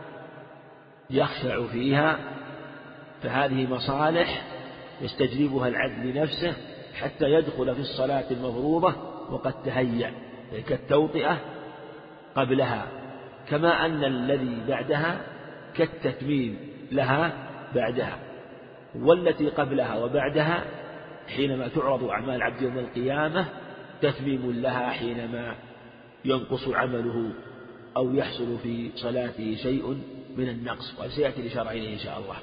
يخشع فيها. فهذه مصالح يستجلبها العبد لنفسه حتى يدخل في الصلاة المفروضة وقد تهيأ، تلك التوطئة قبلها، كما أن الذي بعدها كالتتميم لها بعدها، والتي قبلها وبعدها حينما تعرض أعمال العبد يوم القيامة تتميم لها حينما ينقص عمله أو يحصل في صلاته شيء من النقص، وسيأتي الإشارة إليه إن شاء الله.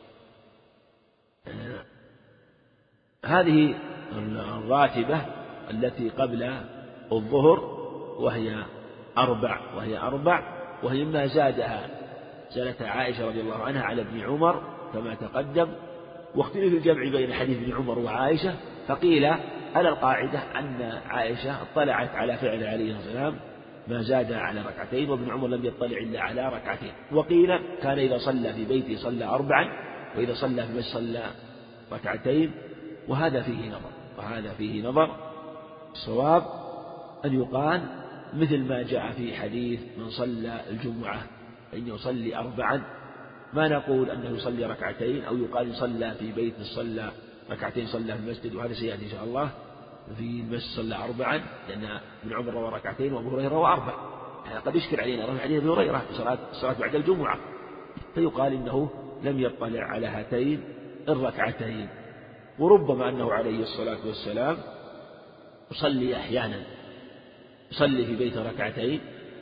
هذه الراتبة التي قبل الظهر وهي أربع، وهي ما زادها عائشة رضي الله عنها على ابن عمر كما تقدم، واختلف الجمع بين حديث ابن عمر وعائشة، فقيل على القاعدة أن عائشة اطلعت على فعل عليه الصلاة والسلام ما زاد على ركعتين، وابن عمر لم يطلع إلا على ركعتين. وقيل كان إذا صلى في بيته صلى 4، وإذا صلى في المسجد صلى ركعتين، وهذا فيه نظر. الصواب أن يقال مثل ما جاء في حديث من صلى الجمعة أن يصلي 4، ما نقول أنه يصلي ركعتين، أو يقال صلى في بيت صلى ركعتين صلى في المسجد، وهذا سيأتي إن شاء الله. في المسجد صلى 4، لأن ابن عمر روى ركعتين وأبو هريرة روى 4. قد يشكل علينا روى حديث ابن هريرة في صلاة بعد الجمعة، فيقال إنه لم يطلع على هاتين الركعتين. وربما أنه عليه الصلاة والسلام يصلي أحيانا يصلي في بيت ركعتين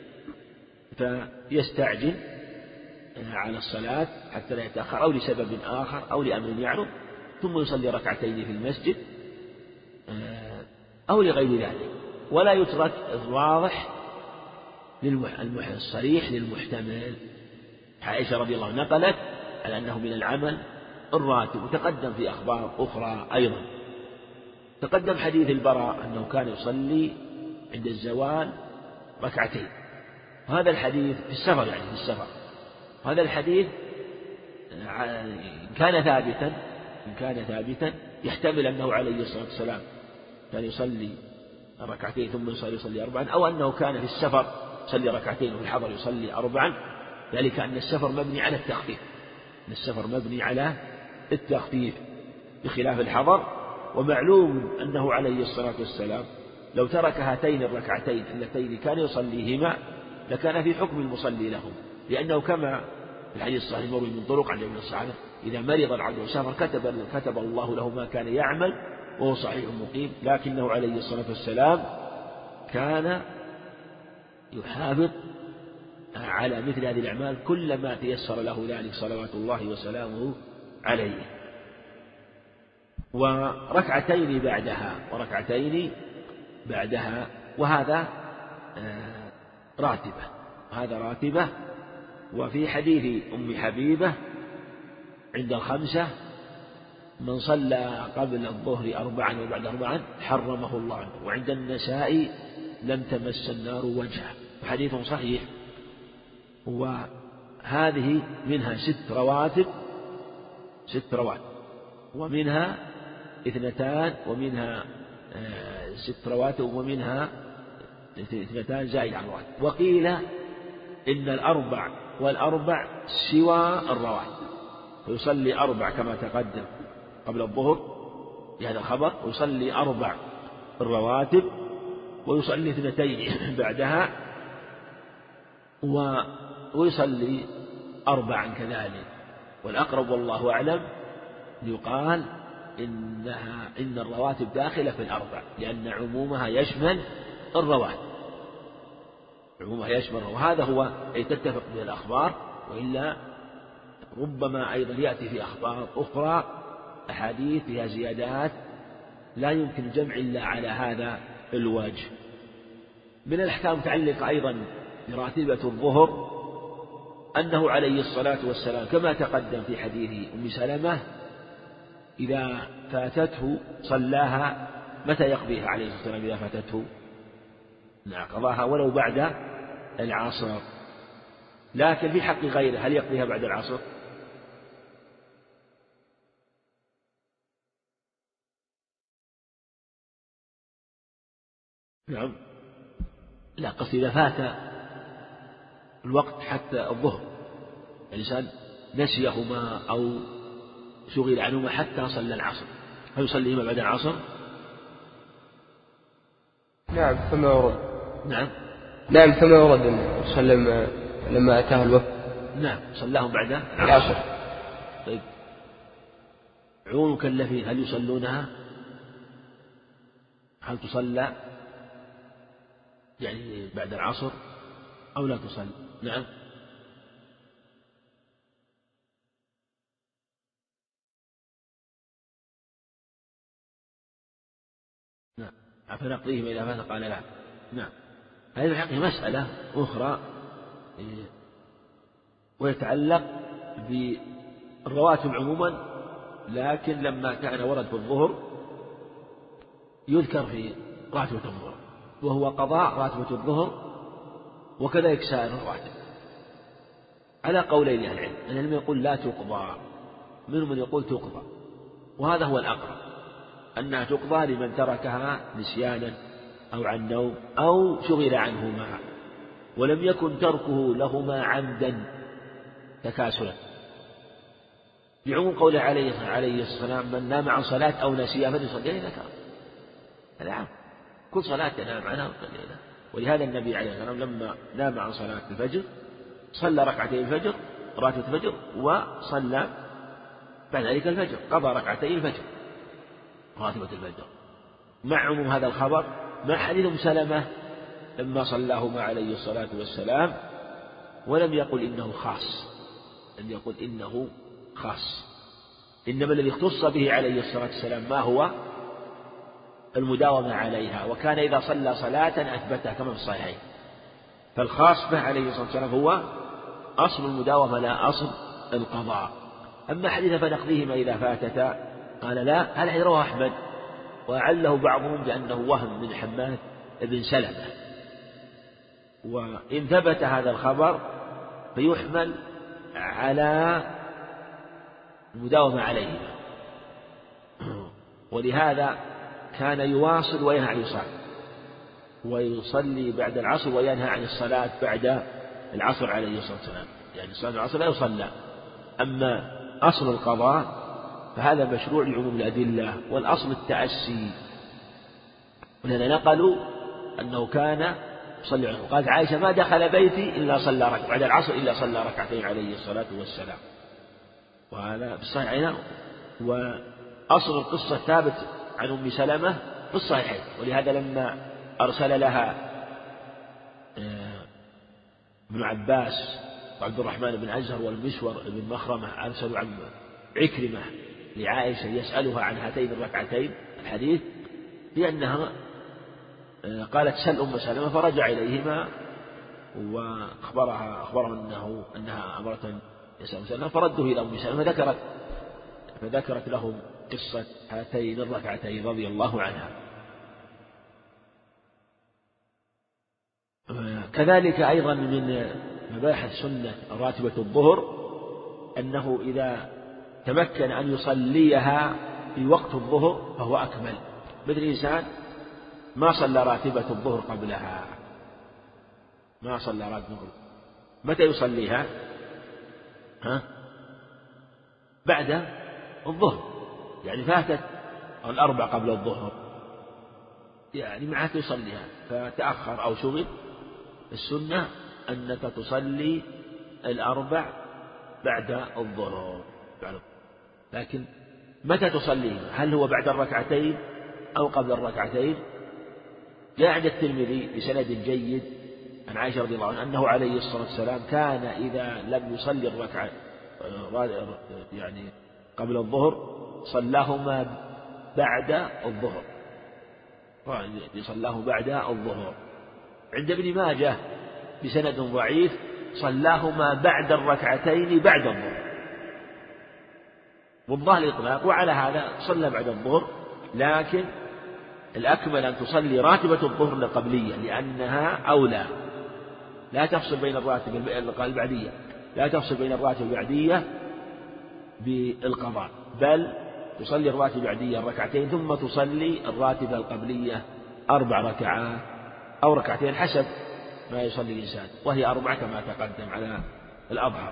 فيستعجل على الصلاة حتى لا يتأخر، أو لسبب آخر أو لأمر يعرض، ثم يصلي ركعتين في المسجد أو لغير ذلك، ولا يترك الواضح الصريح للمحتمل. عائشة رضي الله عنها نقلت على أنه من العمل الراتب، وتقدم في أخبار أخرى أيضا. تقدم حديث البراء أنه كان يصلي عند الزوال ركعتين، وهذا الحديث في السفر، هذا الحديث إن كان ثابتا يحتمل أنه عليه الصلاة والسلام كان يصلي ركعتين ثم يصلي 4، أو أنه كان في السفر يصلي ركعتين وفي الحضر يصلي 4، ذلك أن السفر مبني على التخفيف بخلاف الحضر. ومعلوم أنه عليه الصلاة والسلام لو ترك هاتين الركعتين اللتين كان يصليهما لكان في حكم المصلي لهم، لأنه كما في الحديث الصحيح المروي من طرق عن جميع الصحابة إذا مرض العبد وسافر كتب الله له ما كان يعمل وهو صحيح مقيم، لكنه عليه الصلاة والسلام كان يحافظ على مثل هذه الأعمال كلما تيسر له ذلك صلوات الله وسلامه عليه. وركعتين بعدها وهذا راتبة. وفي حديث أم حبيبة عند 5 من صلى قبل الظهر 4 وبعد 4 حرمه الله عنه. وعند النسائي لم تمس النار وجهه، حديث صحيح. وهذه منها 6 رواتب، ومنها 2، ومنها 6 رواتب، ومنها 2 زائد عن رواتب. وقيل إن والأربع سوى الرواتب، فيصلي 4 كما تقدم قبل الظهر بهذا الخبر، ويصلي 4 الرواتب، ويصلي 2 بعدها، ويصلي 4 كذلك. والأقرب والله أعلم يقال إن الرواتب داخلة في 4، لأن عمومها يشمل الرواتب، وهذا هو تتفق به الأخبار. وإلا ربما أيضا يأتي في أخبار أخرى أحاديث فيها زيادات لا يمكن الجمع إلا على هذا الوجه. من الأحكام متعلقة أيضا براتبة الظهر أنه عليه الصلاة والسلام كما تقدم في حديث أم سلمة إذا فاتته صلاها. متى يقضيها عليه الصلاة والسلام إذا فاتته؟ قضاها ولو بعد العصر. لكن في حق غيره هل يقضيها بعد العصر؟ نعم، لا، قصد إذا فات الوقت حتى الظهر، الإنسان نسيهما أو شغل عنهما حتى صلى العصر، هل يصليهما بعد العصر؟ نعم ثم يرد. نعم نعم. ثم ورد وسلم لما أتاه الوفد. نعم صلاهم بعد العصر. طيب عموم المكلفين هل يصلونها؟ هل تصلى يعني بعد العصر أو لا تصلى؟ نعم. نعم فنقضيهم إذا مات قال لا. نعم هذه الحقيقة مسألة أخرى ويتعلق بالرواتب عموما، لكن لما كان ورد في الظهر يذكر في راتبة الظهر وهو قضاء راتبة الظهر وكذلك سائر الرواتب على قولين أهل العلم. العلم يقول لا تقضى، منهم من يقول تقضى، وهذا هو الأقرب أنها تقضى لمن تركها نسيانا أو عن نوم أو شغل عنهما ولم يكن تركه لهما عمدا تكاسلا، لعموم قوله عليه الصلاة والسلام من نام عن صلاة أو نسيها فليصلي إذا كان. هذا عام كل صلاة تنام عنها وتقليلها. ولهذا النبي عليه الصلاة والسلام لما نام عن صلاة الفجر صلى ركعتي الفجر راتبة الفجر وصلى بعد ذلك الفجر، قضى ركعتي الفجر راتبة الفجر، مع عموم هذا الخبر مع حديث أم سلمة لما صلاهما عليه الصلاة والسلام ولم يقل إنه خاص، لم يقل إنه خاص، إنما الذي اختص به عليه الصلاة والسلام ما هو المداومة عليها، وكان إذا صلى صلاة أثبتها كما في الصحيحين. فالخاص به عليه الصلاة والسلام هو أصل المداومة لا أصل القضاء. أما حديث فنقضيهما إذا فاتتا قال لا، هذا حديث رواه أحمد وعله بعضهم بأنه وهم من حماد بن سلمة، وإن ثبت هذا الخبر فيحمل على المداومة عليهما، ولهذا كان يواصل وينهى عن الصلاة ويصلي بعد العصر وينهى عن الصلاة بعد العصر عليه الصلاة والسلام، يعني صلاة العصر لا يصلى. أما أصل القضاء فهذا مشروع لعموم الأدلة، والأصل التأسي، ولهذا نقلوا أنه كان يصلي. قالت عائشة ما دخل بيتي إلا صلى ركعة بعد العصر إلا صلى ركعتين عليه الصلاة والسلام، وهذا في الصحيحين. وأصل القصة ثابت عن أم سلمة في الصحيحين، ولهذا لما أرسل لها ابن عباس وعبد الرحمن بن عزهر والمسور بن مخرمة أرسلوا عن عكرمة لعائشة يسألها عن هاتين الركعتين، الحديث بأنها قالت سل أم سلمة، فرجع إليهما وأخبرهم أنها أمرت يسأل أم سلمة، فرده إلى أم سلمة فذكرت لهم قصة هاتين الركعتين رضي الله عنها. كذلك أيضا من مباحث سنة راتبة الظهر أنه إذا تمكن أن يصليها في وقت الظهر فهو أكمل، مثل إنسان ما صلى راتبة الظهر قبلها، ما صلى راتبة الظهر، متى يصليها؟ بعد الظهر، يعني فاتت الأربع قبل الظهر، يعني ما عاد يصليها فتأخر أو شغل. السنة أنك تصلي الأربع بعد الظهر، لكن متى تصليها؟ هل هو بعد الركعتين أو قبل الركعتين؟ جاء عند الترمذي بسند جيد عن عائشة رضي الله عنها أنه عليه الصلاة والسلام كان إذا لم يصلي الركعة يعني قبل الظهر صلاهما بعد الظهر، صلاه بعد الظهر. عند ابن ماجه بسند ضعيف صلاهما بعد الركعتين بعد الظهر، والظاهر الإطلاق، وعلى هذا صلى بعد الظهر، لكن الأكمل أن تصلي راتبة الظهر القبلية لأنها أولى، لا تفصل بين الراتب البعدية، لا تفصل بين الراتب البعدية بالقضاء، بل تصلي الراتب البعدية الركعتين ثم تصلي الراتبة القبلية 4 ركعات أو ركعتين حسب ما يصلي الإنسان، وهي 4 كما تقدم على الأظهر.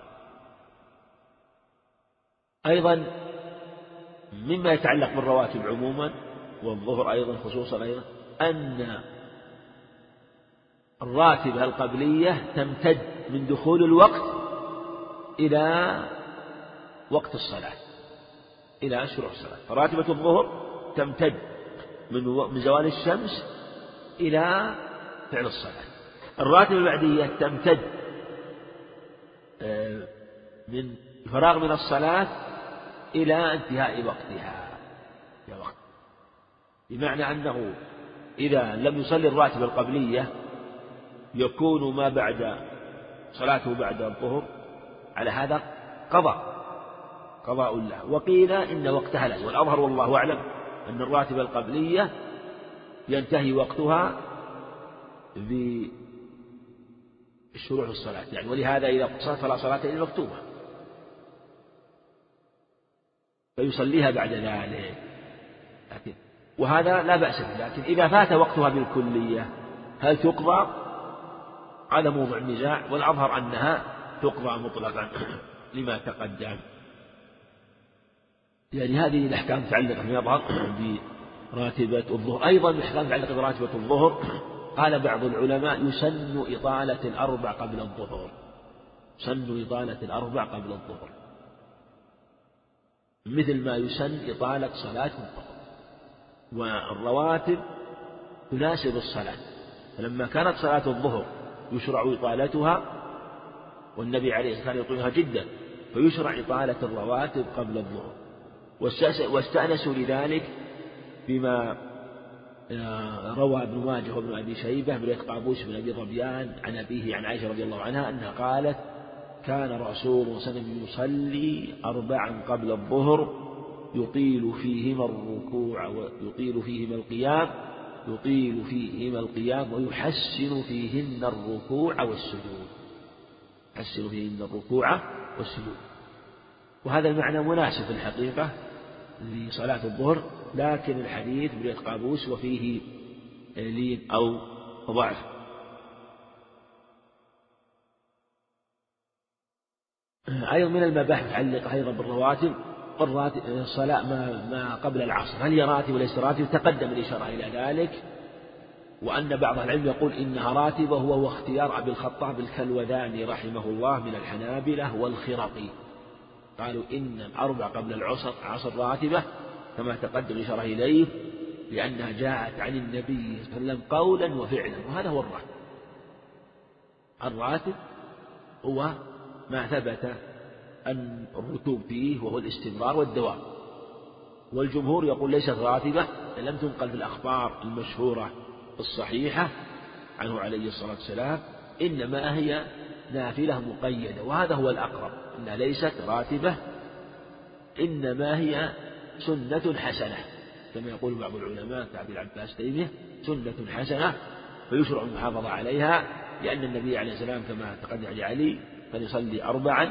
أيضا مما يتعلق بالرواتب عموما والظهر أيضا خصوصا أيضا أن الراتبة القبلية تمتد من دخول الوقت إلى وقت الصلاة، إلى شروع الصلاة. فراتبة الظهر تمتد من زوال الشمس إلى فعل الصلاة. الراتبة البعدية تمتد من الفراغ من الصلاة إلى انتهاء وقتها، بمعنى أنه إذا لم يصلي الراتبة القبلية يكون ما بعد صلاته بعد الظهر على هذا قضاء له. وقيل إن وقتها لا، والأظهر والله أعلم أن الراتبة القبلية ينتهي وقتها بالشروع في الصلاة يعني، ولهذا إذا قصرت فلا صلاة إلا المكتوبة فيصليها بعد ذلك. وهذا لا بأس به، لكن إذا فات وقتها بالكلية هل تقضى؟ هذا موضوع النزاع، والأظهر أنها تقضى مطلقا لما تقدم. يعني هذه الأحكام متعلقة فيما يظهر براتبة الظهر. أيضا الأحكام متعلقة براتبة الظهر قال بعض العلماء يسن إطالة الأربع قبل الظهر، يسن إطالة الأربع قبل الظهر مثل ما يسن إطالة صلاة الظهر. والرواتب تناسب الصلاة، فلما كانت صلاة الظهر يشرع إطالتها، والنبي عليه الصلاة والسلام يطيلها جدا، فيشرع إطالة الرواتب قبل الظهر. واستأنسوا لذلك بما روى ابن ماجه وابن أبي شيبة برواية قابوس بن أبي ظبيان عن أبيه عن عائشة رضي الله عنها أنها قالت: كان رسول الله صلى الله عليه وسلم يصلي 4 قبل الظهر يطيل فيهما الركوع ويطيل فيهما القيام ويحسن فيهن الركوع والسجود، يحسن فيهن الركوع والسجود. وهذا المعنى مناسب في الحقيقة لصلاة الظهر، لكن الحديث برواية قابوس وفيه لين أو ضعف. أيضا من المباحث المتعلقة أيضا بالرواتب الصلاة ما قبل العصر، هل هي راتب وليس راتب؟ تقدم الإشارة إلى ذلك، وأن بعض العلم يقول إنها راتبة، هو اختيار أبي الخطاب الكلوذاني رحمه الله من الحنابلة والخرقي، قالوا إن 4 قبل العصر راتبة كما تقدم الإشارة إليه، لأنها جاءت عن النبي صلى الله عليه وسلم قولا وفعلا، وهذا هو الراتب. الراتب هو ما ثبت أن الرتوب فيه وهو الاستمرار والدوام. والجمهور يقول ليست راتبة، لم تنقل في الأخبار المشهورة الصحيحة عنه عليه الصلاة والسلام، إنما هي نافلة مقيدة، وهذا هو الأقرب، إنها ليست راتبة، إنما هي سنة حسنة كما يقول بعض العلماء كعبد العباس تيمية، سنة حسنة فيشرع المحافظة عليها، لأن النبي عليه السلام كما تقدم علي كان يصلي 4.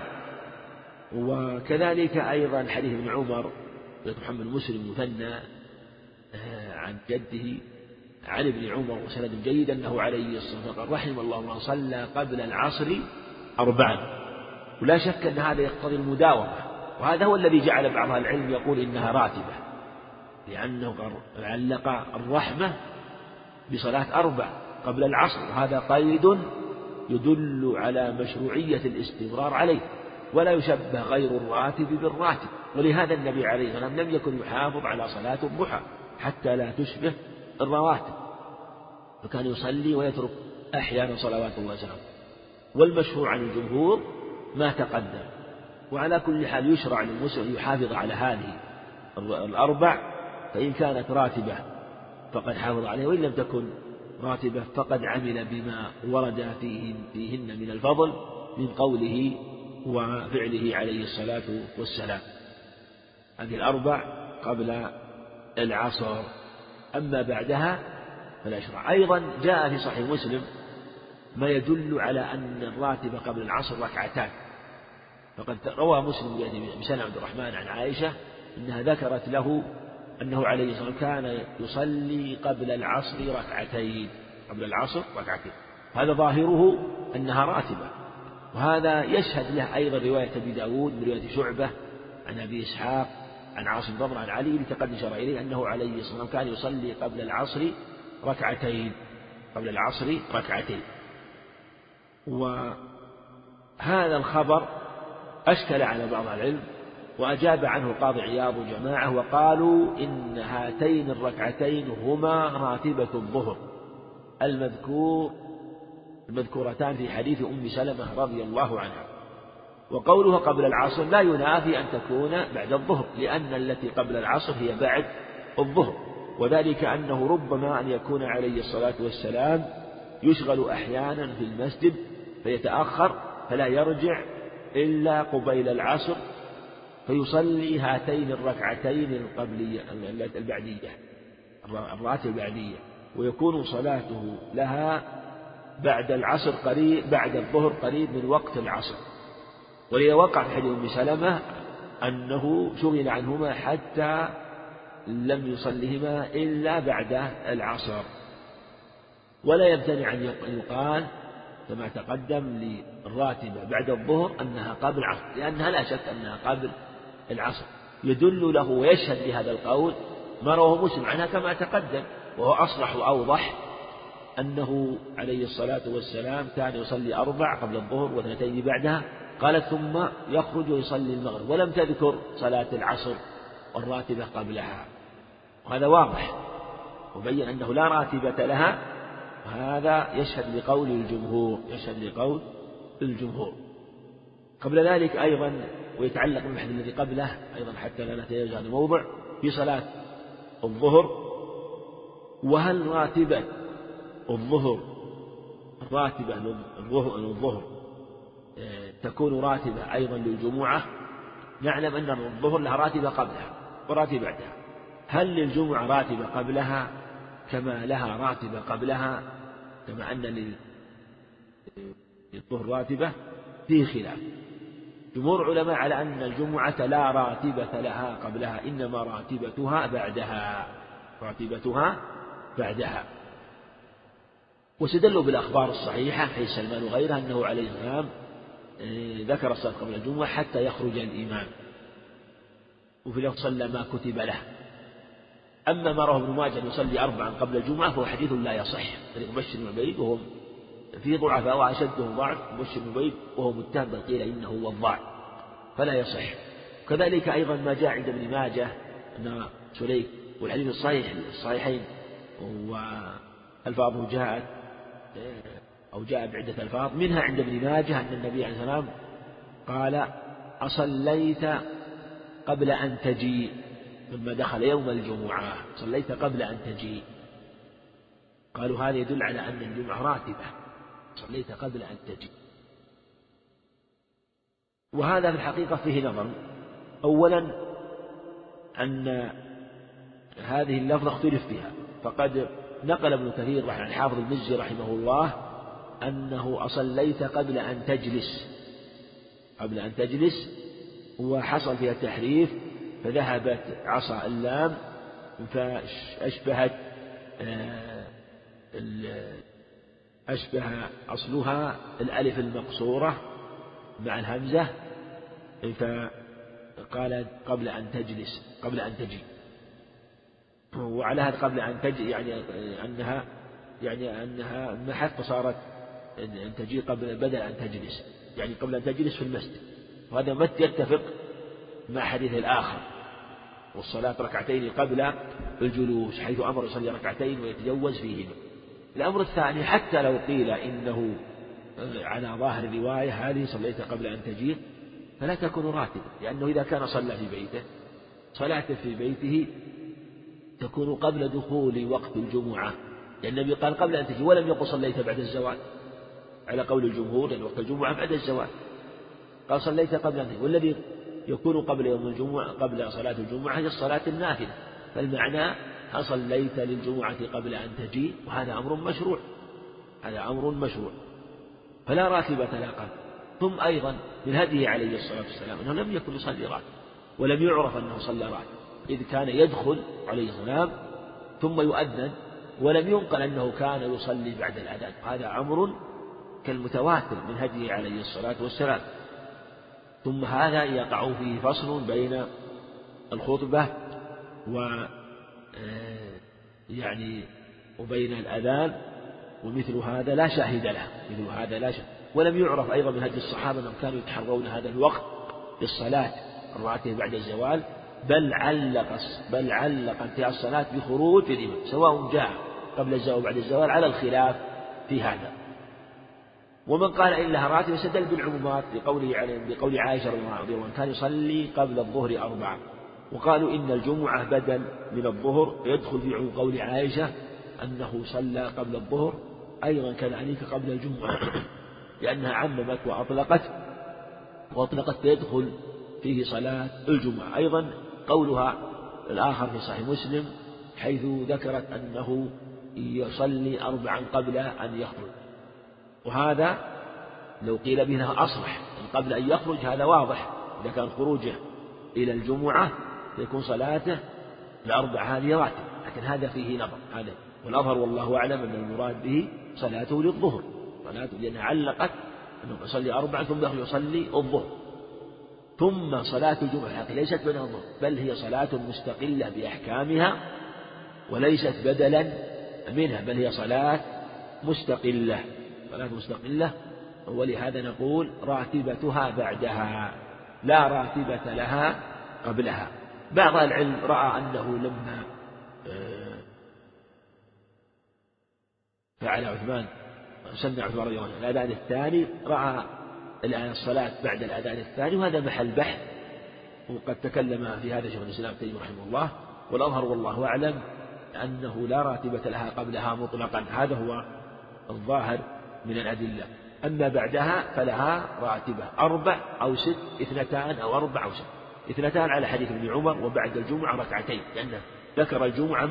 وكذلك أيضا حديث ابن عمر محمد مسلم مثنى عن جده عن ابن عمر وسند جيد أنه عليه الصلاة والسلام رحم الله من صلى قبل العصر 4. ولا شك أن هذا يقتضي المداومة، وهذا هو الذي جعل بعض العلم يقول إنها راتبة، لأنه علق الرحمة بصلاة 4 قبل العصر، وهذا قيد يدل على مشروعية الاستمرار عليه، ولا يشبه غير الراتب بالراتب. ولهذا النبي عليه الصلاة والسلام لم يكن يحافظ على صلاة الضحى حتى لا تشبه الرواتب، فكان يصلي ويترك أحيانا صلوات الله وسلامه. والمشهور عن الجمهور ما تقدم. وعلى كل حال يشرع للمسلم يحافظ على هذه 4، فإن كانت راتبة فقد حافظ عليها، وإن لم تكن راتبة فقد عمل بما ورد فيهن من الفضل من قوله وفعله عليه الصلاة والسلام. هذه 4 قبل العصر، أما بعدها فلا يشرع. أيضا جاء في صحيح مسلم ما يدل على أن الراتبة قبل العصر 2، فقد روى مسلم بسند عبد الرحمن عن عائشة أنها ذكرت له أنه عليه الصلاة والسلام كان يصلي قبل العصر 2، قبل العصر 2، هذا ظاهره أنها راتبة. وهذا يشهد له أيضا رواية أبي داود برواية شعبة عن أبي إسحاق عن عاصم بن عن علي لتقد إشار إليه أنه عليه الصلاة والسلام كان يصلي قبل العصر 2، قبل العصر 2. وهذا الخبر أشكل على بعض العلم، وأجاب عنه القاضي عياض وجماعة، وقالوا إن هاتين الركعتين هما راتبة الظهر المذكورتان في حديث أم سلمة رضي الله عنها. وقولها قبل العصر لا ينافي أن تكون بعد الظهر، لأن التي قبل العصر هي بعد الظهر، وذلك أنه ربما أن يكون عليه الصلاة والسلام يشغل أحيانا في المسجد فيتأخر فلا يرجع إلا قبيل العصر فيصلي هاتين الركعتين الراتب البعدية، ويكون صلاته لها بعد العصر قريب، بعد الظهر قريب من وقت العصر. ولذا وقع في حديث أم سلمة أنه شغل عنهما حتى لم يصلهما إلا بعد العصر. ولا يمتنع أن يقال كما تقدم للراتبة بعد الظهر أنها قبل العصر، لأنها لا شك أنها قبل العصر. يدل له ويشهد بهذا القول ما رواه مسلم عنها كما تقدم، وهو أصلح وأوضح أنه عليه الصلاة والسلام كان يصلي 4 قبل الظهر واثنتين بعدها، قالت ثم يخرج ويصلي المغرب، ولم تذكر صلاة العصر والراتبة قبلها، وهذا واضح وبين أنه لا راتبة لها، وهذا يشهد لقول الجمهور. قبل ذلك أيضا، ويتعلق بالحديث الذي قبله أيضا حتى لا نتجاوز هذا الموضع، في صلاة الظهر، وهل راتبة الظهر تكون راتبة أيضا للجمعة؟ نعلم أن الظهر لها راتبة قبلها وراتبة بعدها، هل للجمعة راتبة قبلها كما لها راتبة قبلها، كما أن للظهر راتبة؟ فيه خلاف. جمهور علماء على أن الجمعة لا راتبة لها قبلها، إنما راتبتها بعدها. واستدلوا بالأخبار الصحيحة حيث سلمان وغيره أنه عليه السلام ذكر الصلاة قبل الجمعة حتى يخرج الإمام، وفي لفظ صلى ما كتب له. أما ما رواه ابن ماجه أن يصلي 4 قبل الجمعة فهو حديث لا يصح، طريق بشر بن عبيد وهو فيه ضعفاء وأشدهم ضعف بشر بن عبيد وهو متهم بل قيل إنه هو الضعف فلا يصح. كذلك أيضا ما جاء عند ابن ماجه أن سليك، والحديث الصحيحين وألفاظه جاءت أو جاء بعدة ألفاظ، منها عند ابن ماجه أن النبي عليه السلام قال أصليت قبل أن تجيء لما دخل يوم الجمعة، صليت قبل أن تجيء. قالوا هذا يدل على أن الجمعة راتبة، صليت قبل أن تجيء. وهذا في الحقيقة فيه نظر. أولا أن هذه اللفظة اختلف فيها، فقد نقل ابن كثير عن الحافظ المزي رحمه الله أنه أصليت قبل أن تجلس وحصل فيها تحريف، فذهبت عصا اللام فأشبه أصلها الألف المقصورة مع الهمزة، فقال قبل أن تجي، وعلى هذا قبل أن تجي يعني أنها محت فصارت أن تجي بدل أن تجلس، يعني قبل أن تجلس في المسجد. وهذا مت يتفق مع حديث الآخر والصلاة ركعتين قبل الجلوس، حيث أمر يصلي ركعتين ويتجوز فيهما. الأمر الثاني حتى لو قيل إنه على ظاهر الرواية هذه صليت قبل أن تجيء فلا تكون راتبة، لأنه إذا كان صلى في بيته صلاته في بيته تكون قبل دخول وقت الجمعة، لأن النبي قال قبل أن تجي ولم يقل صليت بعد الزوال على قول الجمهور، لأن وقت الجمعة بعد الزوال، قال صليت قبل أن تجي. والذي يكون قبل يوم الجمعة قبل صلاة الجمعة هي الصلاة النافلة، فالمعنى هل صليت للجمعة قبل أن تجي، وهذا أمر مشروع فلا راتبة لا قبل. ثم أيضا من هديه عليه الصلاة والسلام أنه لم يكن يصلي راتب، ولم يعرف أنه صلى راتب، إذ كان يدخل عليه السلام ثم يؤذن، ولم ينقل أنه كان يصلي بعد الأذان. هذا أمر كالمتواتر من هديه عليه الصلاة والسلام. ثم هذا يقع فيه فصل بين الخطبة وبين الأذان، ومثل هذا لا شاهد له، ولم يعرف أيضا من هدي الصحابة أنهم كانوا يتحرون هذا الوقت للصلاة الراتبة بعد الزوال، بل علق انتهاء الصلاة بخروج الإمام سواء جاء قبل الزوال وبعد الزوال على الخلاف في هذا. ومن قال إنها راتبة استدل بالعمومات بقول عائشة رضي الله عنها كان يصلي قبل الظهر 4، وقالوا إن الجمعة بدل من الظهر يدخل في عموم قول عائشة أنه صلى قبل الظهر أيضا كذلك قبل الجمعة لأنها عممت وأطلقت فيدخل فيه صلاة الجمعة. أيضا قولها الآخر في صحيح مسلم حيث ذكرت أنه يصلي 4 قبل أن يخرج، وهذا لو قيل بها أصلح قبل أن يخرج هذا واضح، إذا كان خروجه إلى الجمعة يكون صلاته 4 هذه راتب، لكن هذا فيه نظر، هذا والأظهر والله أعلم أن المراد به صلاته للظهر، صلاته لأنها علقت أنه يصلي 4 ثم يصلي الظهر. ثم صلاة الجمعة ليست بين الظهر بل هي صلاة مستقلة بأحكامها وليست بدلا منها، بل هي صلاة مستقلة ولهذا نقول راتبتها بعدها لا راتبة لها قبلها. بعض العلم رأى أنه لما فعل عثمان سمع عثمان رضي الله عنه الأذان الثاني رأى الصلاة بعد الأذان الثاني، وهذا محل بحث، وقد تكلم في هذا شيخ الإسلام تيمية رحمه الله، والأظهر والله أعلم أنه لا راتبة لها قبلها مطلقا، هذا هو الظاهر من الأدلة. أما بعدها فلها راتبة 4 أو 6، 2 أو 4 أو 6، 2 على حديث ابن عمر، وبعد الجمعة 2 لأنه ذكر الجمعة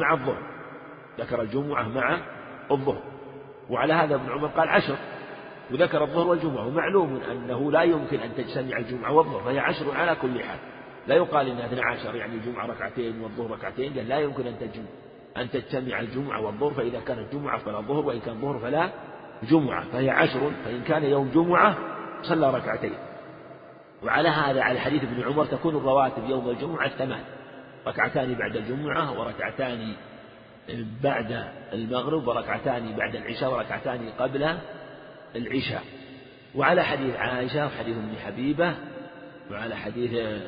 مع الظهر، وعلى هذا ابن عمر قال 10 وذكر الظهر والجمعة، ومعلوم أنه لا يمكن أن تجتمع الجمعة والظهر، فهي 10 على كل حال، لا يقال إنها 12 يعني الجمعة 2 والظهر 2، لأن لا يمكن أن تجتمع الجمعة والظهر، فإذا كانت جمعة فلا ظهر، وإن كان ظهر فلا جمعة، فهي 10، فإن كان يوم جمعة صلى 2. وعلى هذا على حديث ابن عمر تكون الرواتب يوم الجمعة 8، 2 بعد الجمعة و2 بعد المغرب و2 بعد العشاء و2 قبل العشاء. وعلى حديث عائشة وحديث ابن حبيبة وعلى حديث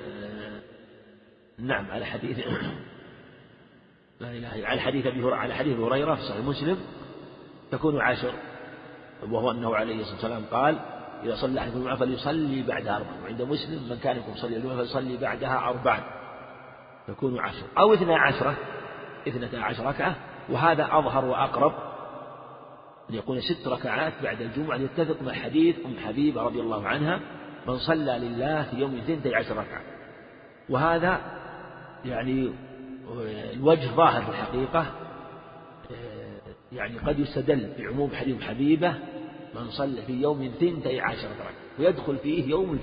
على حديث لا إله على حديث هريرة في صحيح مسلم تكون 10، وهو أنه عليه الصلاة والسلام قال إذا صلى أحدكم الجمعة فليصلي بعدها 4، وعند مسلم من كان يصلي الجمعة فليصلي بعدها 4 تكون 10 أو 12 ركعة، وهذا أظهر وأقرب أن يكون 6 ركعات بعد الجمعة، يتفق مع حديث أم حبيبة رضي الله عنها من صلى لله في يوم 12 ركعة، وهذا يعني الوجه ظاهر في الحقيقة، يعني قد يستدل بعموم حديث حبيبة من صلى في يوم 12 ركعة ويدخل فيه يوم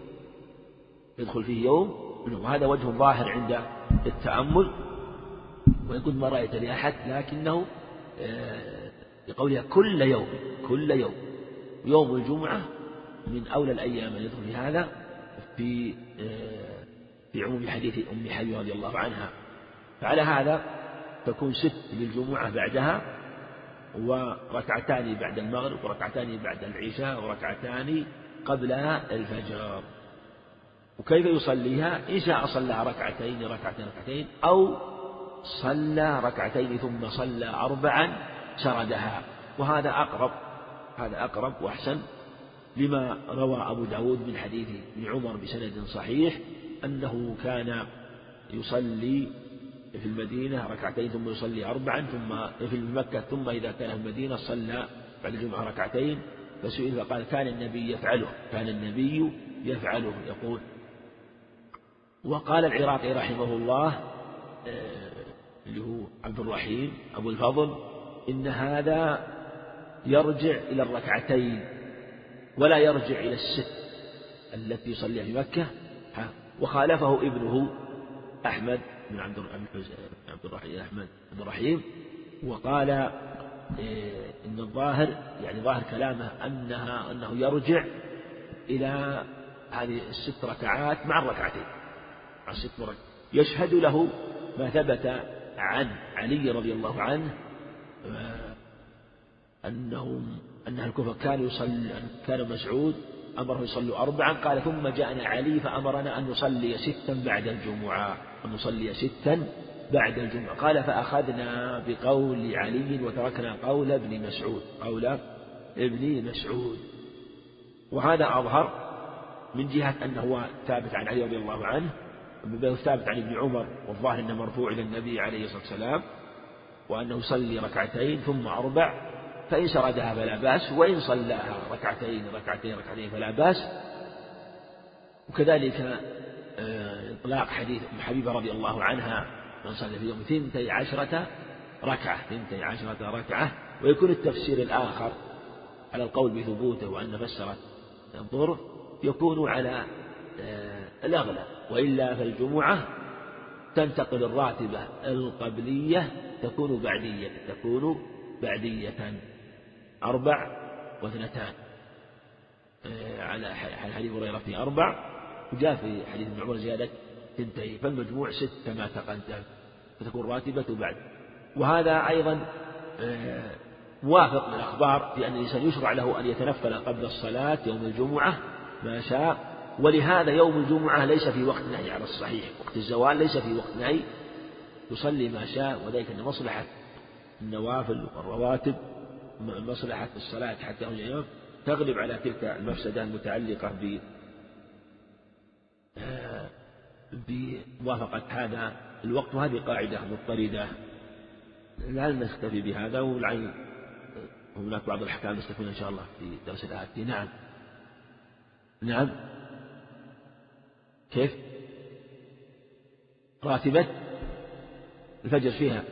الجمعة، وهذا وجه ظاهر عند التأمل، وإن كنت ما رأيت لأحد، لكنه بقولها كل يوم يوم الجمعة من أولى الأيام أن يدخل في هذا في عموم حديث أم حبيبة رضي الله عنها. فعلى هذا تكون 6 للجمعة بعدها، و2 بعد المغرب، و2 بعد العشاء، و2 قبل الفجر. وكيف يصليها؟ إن شاء صلى 2 أو صلى 2 ثم صلى 4 سردها، وهذا أقرب وأحسن لما روى أبو داود من حديث ابن عمر بسند صحيح أنه كان يصلي في المدينة 2 ثم يصلي 4 ثم في مكة، ثم إذا كان في المدينة صلى بعد الجمعة 2، فسئل فقال كان النبي يفعله يقول. وقال العراقي رحمه الله اللي هو عبد الرحيم أبو الفضل إن هذا يرجع إلى 2 ولا يرجع إلى 6 التي يصليها في مكة، وخالفه ابنه أحمد بن عبد الرحيم، وقال إن الظاهر يعني ظاهر كلامه أنه يرجع إلى هذه 6 ركعات مع 2 مع 6 ركعات، يشهد له ما ثبت عن علي رضي الله عنه أن أهل الكوفة كان مسعود أمره يصلوا 4، قال ثم جاءنا علي فأمرنا أن نصلي 6 بعد الجمعة، قال فأخذنا بقول علي وتركنا قول ابن مسعود. وهذا أظهر من جهة أنه ثابت عن علي رضي الله عنه، ثابت عن ابن عمر، والظاهر أنه مرفوع إلى النبي عليه الصلاة والسلام، وأنه يصلي 2 ثم 4، فإن سردها فلا بأس، وإن صلاها 2 فلا بأس. وكذلك إطلاق حديث أم حبيبة رضي الله عنها من صلى في يوم 12 ركعة، ويكون التفسير الآخر على القول بثبوته وأن فسرت الظهر يكون على الأغلب، وإلا فالجمعة تنتقل الراتبة القبلية تكون بعدية 4 و2 على حديث هريرة في 4، وجاء في حديث ابن عمر زيادة 2، فالمجموع 6 ما تقدم، فتكون راتبة بعد. وهذا أيضا موافق للأخبار في أن الإنسان يشرع له أن يتنفل قبل الصلاة يوم الجمعة ما شاء، ولهذا يوم الجمعة ليس في وقت نهي على الصحيح، وقت الزوال ليس في وقت نهي، يصلي ما شاء، وذلك أن مصلحة النوافل والرواتب مصلحة الصلاة حتى يخرج الإمام تغلب على تلك المفسدة المتعلقة بموافقة هذا الوقت، وهذه قاعدة مضطردة. لعل نكتفي بهذا، ولعل هناك بعض الأحكام نستفيد إن شاء الله في درس الآتي. نعم كيف راتبة الفجر فيها؟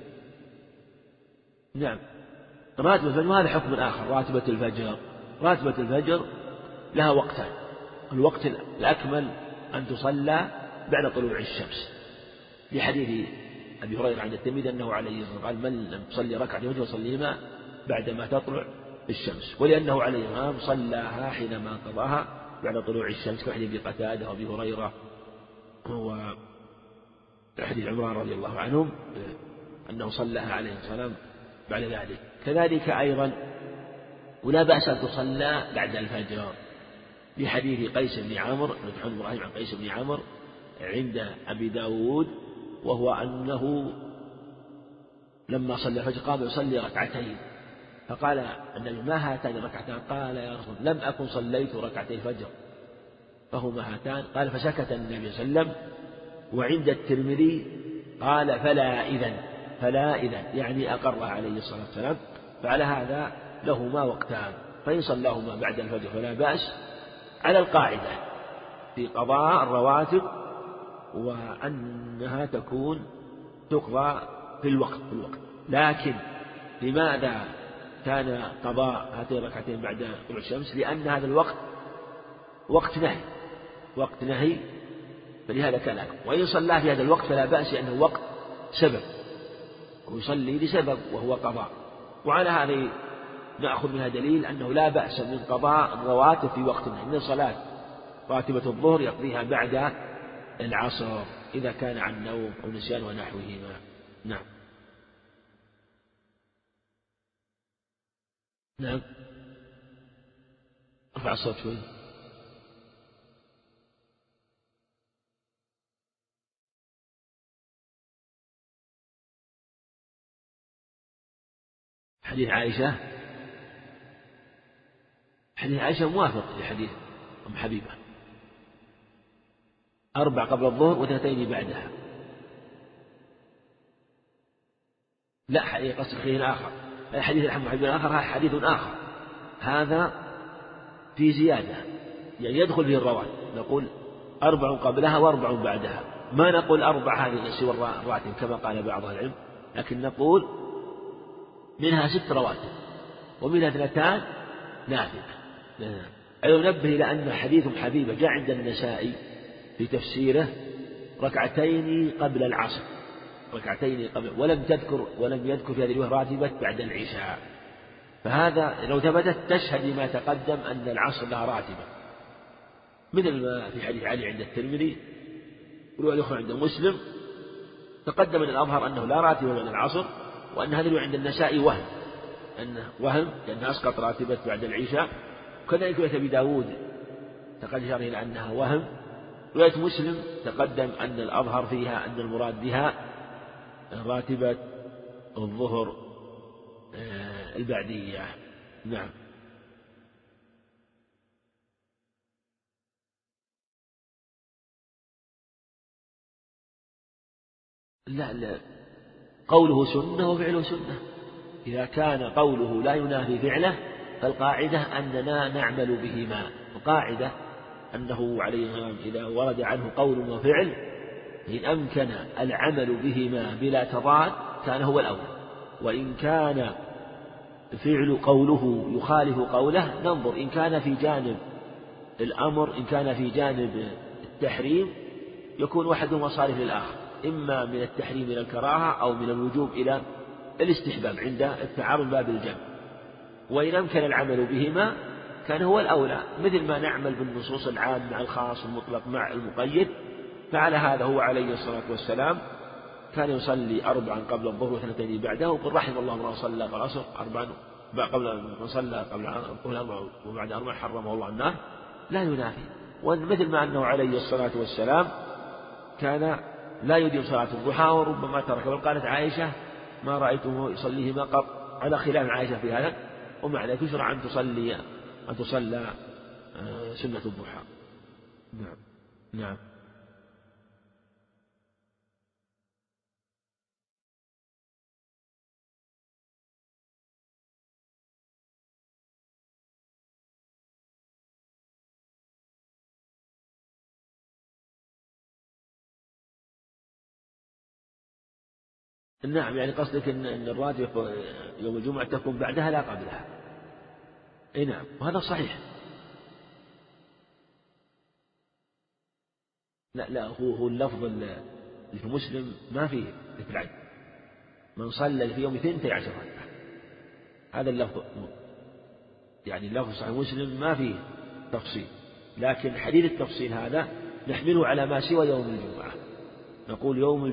نعم راتبة الفجر، وهذا حكم آخر. راتبة الفجر لها وقتان، الوقت الأكمل أن تصلى بعد طلوع الشمس، لحديث أبي هريرة عند الترمذي أنه عليه الصلاة والسلام قال من لم يصلي ركعتين فليصليهما بعدما تطلع الشمس، ولأنه عليه الصلاة والسلام صلاها حينما قضاها بعد طلوع الشمس، كحديث قتادة وأبي هريرة وحديث عمران رضي الله عنهم أنه صلاها عليه الصلاة والسلام بعد ذلك. كذلك أيضا ولا بأس أن تصلى بعد الفجر، لحديث قيس بن عمرو عن قيس بن عمرو عند أبي داود، وهو أنه لما صلى الفجر قام يصلي 2، فقال النبي ما هاتان الركعتان؟ قال يا رسول لم أكن صليت 2 الفجر فهما هاتان، قال فسكت النبي صلى الله عليه وسلم. وعند الترمذي قال فلا إذن يعني أقر عليه الصلاة والسلام، فعلى هذا لهما وقتان، فإن صلاهما بعد الفجر فلا بأس، على القاعدة في قضاء الرواتب وأنها تكون تقضى في الوقت. لكن لماذا كان قضاء هاتين الركعتين بعد طلوع الشمس؟ لأن هذا الوقت وقت نهي، فلهذا كان لكم. وإن صلى في هذا الوقت فلا بأس، لأنه وقت سبب، ويصلي لسبب وهو قضاء. وعلى هذا نأخذ منها دليل أنه لا بأس من قضاء الرواتب في وقت النهي، من صلاة راتبة الظهر يقضيها بعد العصر إذا كان عن نوم أو نسيان ونحوهما. نعم ارفع الصوت شوي. حديث عائشة موافق لحديث أم حبيبة، 4 قبل الظهر و2 بعدها. لا قصد حديث آخر، حديث أم حبيبة آخر، هذا حديث آخر، هذا في زيادة يعني يدخل فيه الرواتب، نقول 4 قبلها و4 بعدها، ما نقول 4 هذه سوى الراتب كما قال بعض العلم، لكن نقول منها 6 رواتب ومنها 2 نافلة. أيضا ننبه إلى أن حديث حبيبة جاء عند النسائي في تفسيره 2 قبل العصر، 2 قبل، ولم يذكر في هذه الرواية راتبة بعد العشاء، فهذا لو ثبتت تشهد لما تقدم أن العصر لها راتبة، مثل ما في حديث علي عند الترمذي ورواية أخرى عند مسلم تقدم أن الأظهر أنه لا راتبة بعد العصر، وأن هذا عند النسائي وهم، أنه وهم لأنه أسقط راتبة بعد العشاء. وكذلك رواية أبي داود تقدم إلى أنها وهم. رواية مسلم تقدم أن الأظهر فيها أن المراد بها راتبة الظهر البعدية. نعم. لا قوله سنة وفعله سنة. إذا كان قوله لا ينافي فعله فالقاعدة أننا نعمل بهما. القاعدة أنه عليه السلام إذا ورد عنه قول وفعل إن أمكن العمل بهما بلا تضاد كان هو الأولى، وإن كان فعل قوله يخالف قوله ننظر إن كان في جانب الأمر، إن كان في جانب التحريم يكون واحدهما صارف للآخر، إما من التحريم إلى الكراهة أو من الوجوب إلى الاستحباب عند التعارض باب الجمع. وإن أمكن العمل بهما كان هو الأولى، مثل ما نعمل بالنصوص العام مع الخاص المطلق مع المقيد. فعلى هذا هو عليه الصلاة والسلام كان يصلي 4 قبل الظهر و2 بعده، وقل رحم الله من صلى قبل العصر 4 قبل من صلى قبل الظهر وبعد 4 حرمه الله النار، لا ينافي. ومثل ما أنه عليه الصلاة والسلام كان لا يديم صلاة الضحى وربما ترك، بل قالت عائشة ما رأيته يصليهما قط، على خلاف عائشة في هذا. ومع ذلك يشرع أن تصلى سنة الضحى. نعم. نعم. نعم، يعني قصدك أن الراتب يوم الجمعة تكون بعدها لا قبلها. أي نعم، وهذا صحيح. لا هو اللفظ اللي في مسلم ما فيه ذكر العدد، من صلى في يوم 12 ركعة، هذا اللفظ. يعني اللفظ صحيح مسلم ما فيه تفصيل، لكن حديث التفصيل هذا نحمله على ما سوى يوم الجمعة. نقول يوم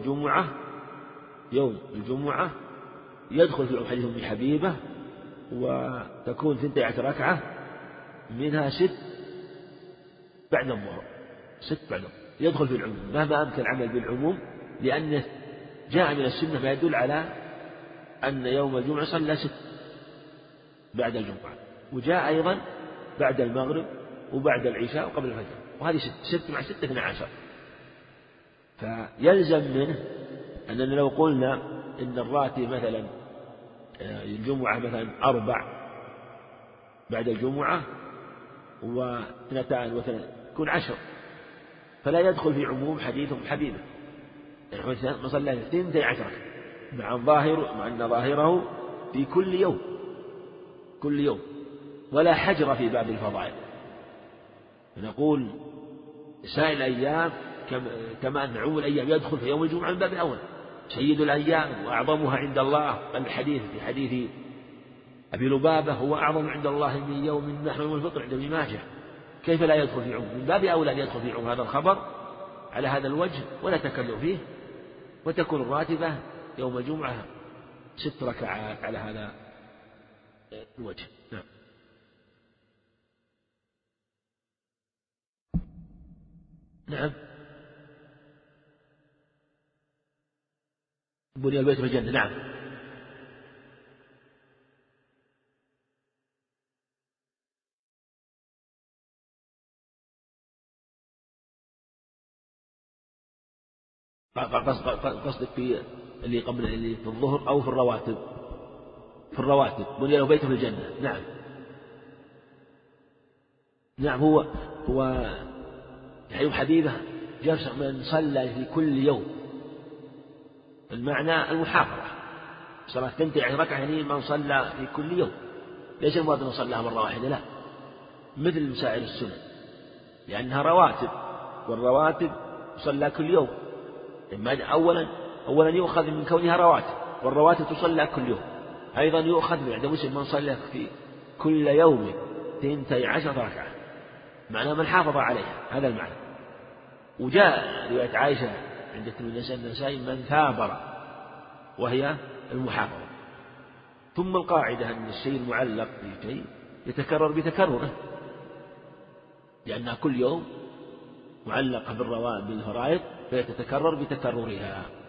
الجمعة يدخل في حديث أم حبيبة وتكون 12 ركعة، منها 6 بعد الظهر، 6 بعد الظهر، يدخل في العموم مهما أمكن العمل بالعموم، لأنه جاء من السنة ما يدل على أن يوم الجمعة صلى 6 بعد الجمعة، وجاء أيضا بعد المغرب وبعد العشاء وقبل الفجر، وهذه 6 مع 6 12. فيلزم منه أننا لو قلنا إن الراتب مثلا الجمعة مثلا 4 بعد الجمعة و2 يكون 10، فلا يدخل في عموم حديث حبيبه، يعني صلى 12 مع أن ظاهره في كل يوم، ولا حجر في باب الفضائل. نقول سائر الأيام كما أن عموم الأيام يدخل في يوم الجمعة من باب الأول، سيد الأيام وأعظمها عند الله. الحديث في حديث أبي لبابة هو أعظم عند الله من يوم النحر والفطر عند ابن ماجه، كيف لا يدخل في عموم؟ من باب أولى أن يدخل في عموم هذا الخبر على هذا الوجه ولا تكلم فيه، وتكون الراتبة يوم الجمعة 6 ركعات على هذا الوجه. نعم. نعم. بني البيت في الجنة. نعم. قصدك في اللي قبل اللي في الظهر أو في الرواتب؟ في الرواتب بني له بيت في الجنة. نعم. نعم. هو حديث حبيبة جرس من صلى في كل يوم، المعنى المحافظة، صلاة 12 ركعة يعني من صلى في كل يوم، ليس المراد أن صلاها مرة واحدة، لا، مثل سائر السنن، لأنها رواتب، والرواتب تصلى كل يوم. أولا يؤخذ من كونها رواتب، والرواتب تصلى كل يوم. أيضا يؤخذ من عند مسلم من صلى في كل يوم 12 ركعة، معنى من حافظ عليها، هذا المعنى. وجاء رواية عائشة عند النسائي من ثابر، وهي المحافظة. ثم القاعدة أن الشيء المعلق بشيء يتكرر بتكرره، لأنها كل يوم معلقة بالفرائض فيتتكرر بتكررها.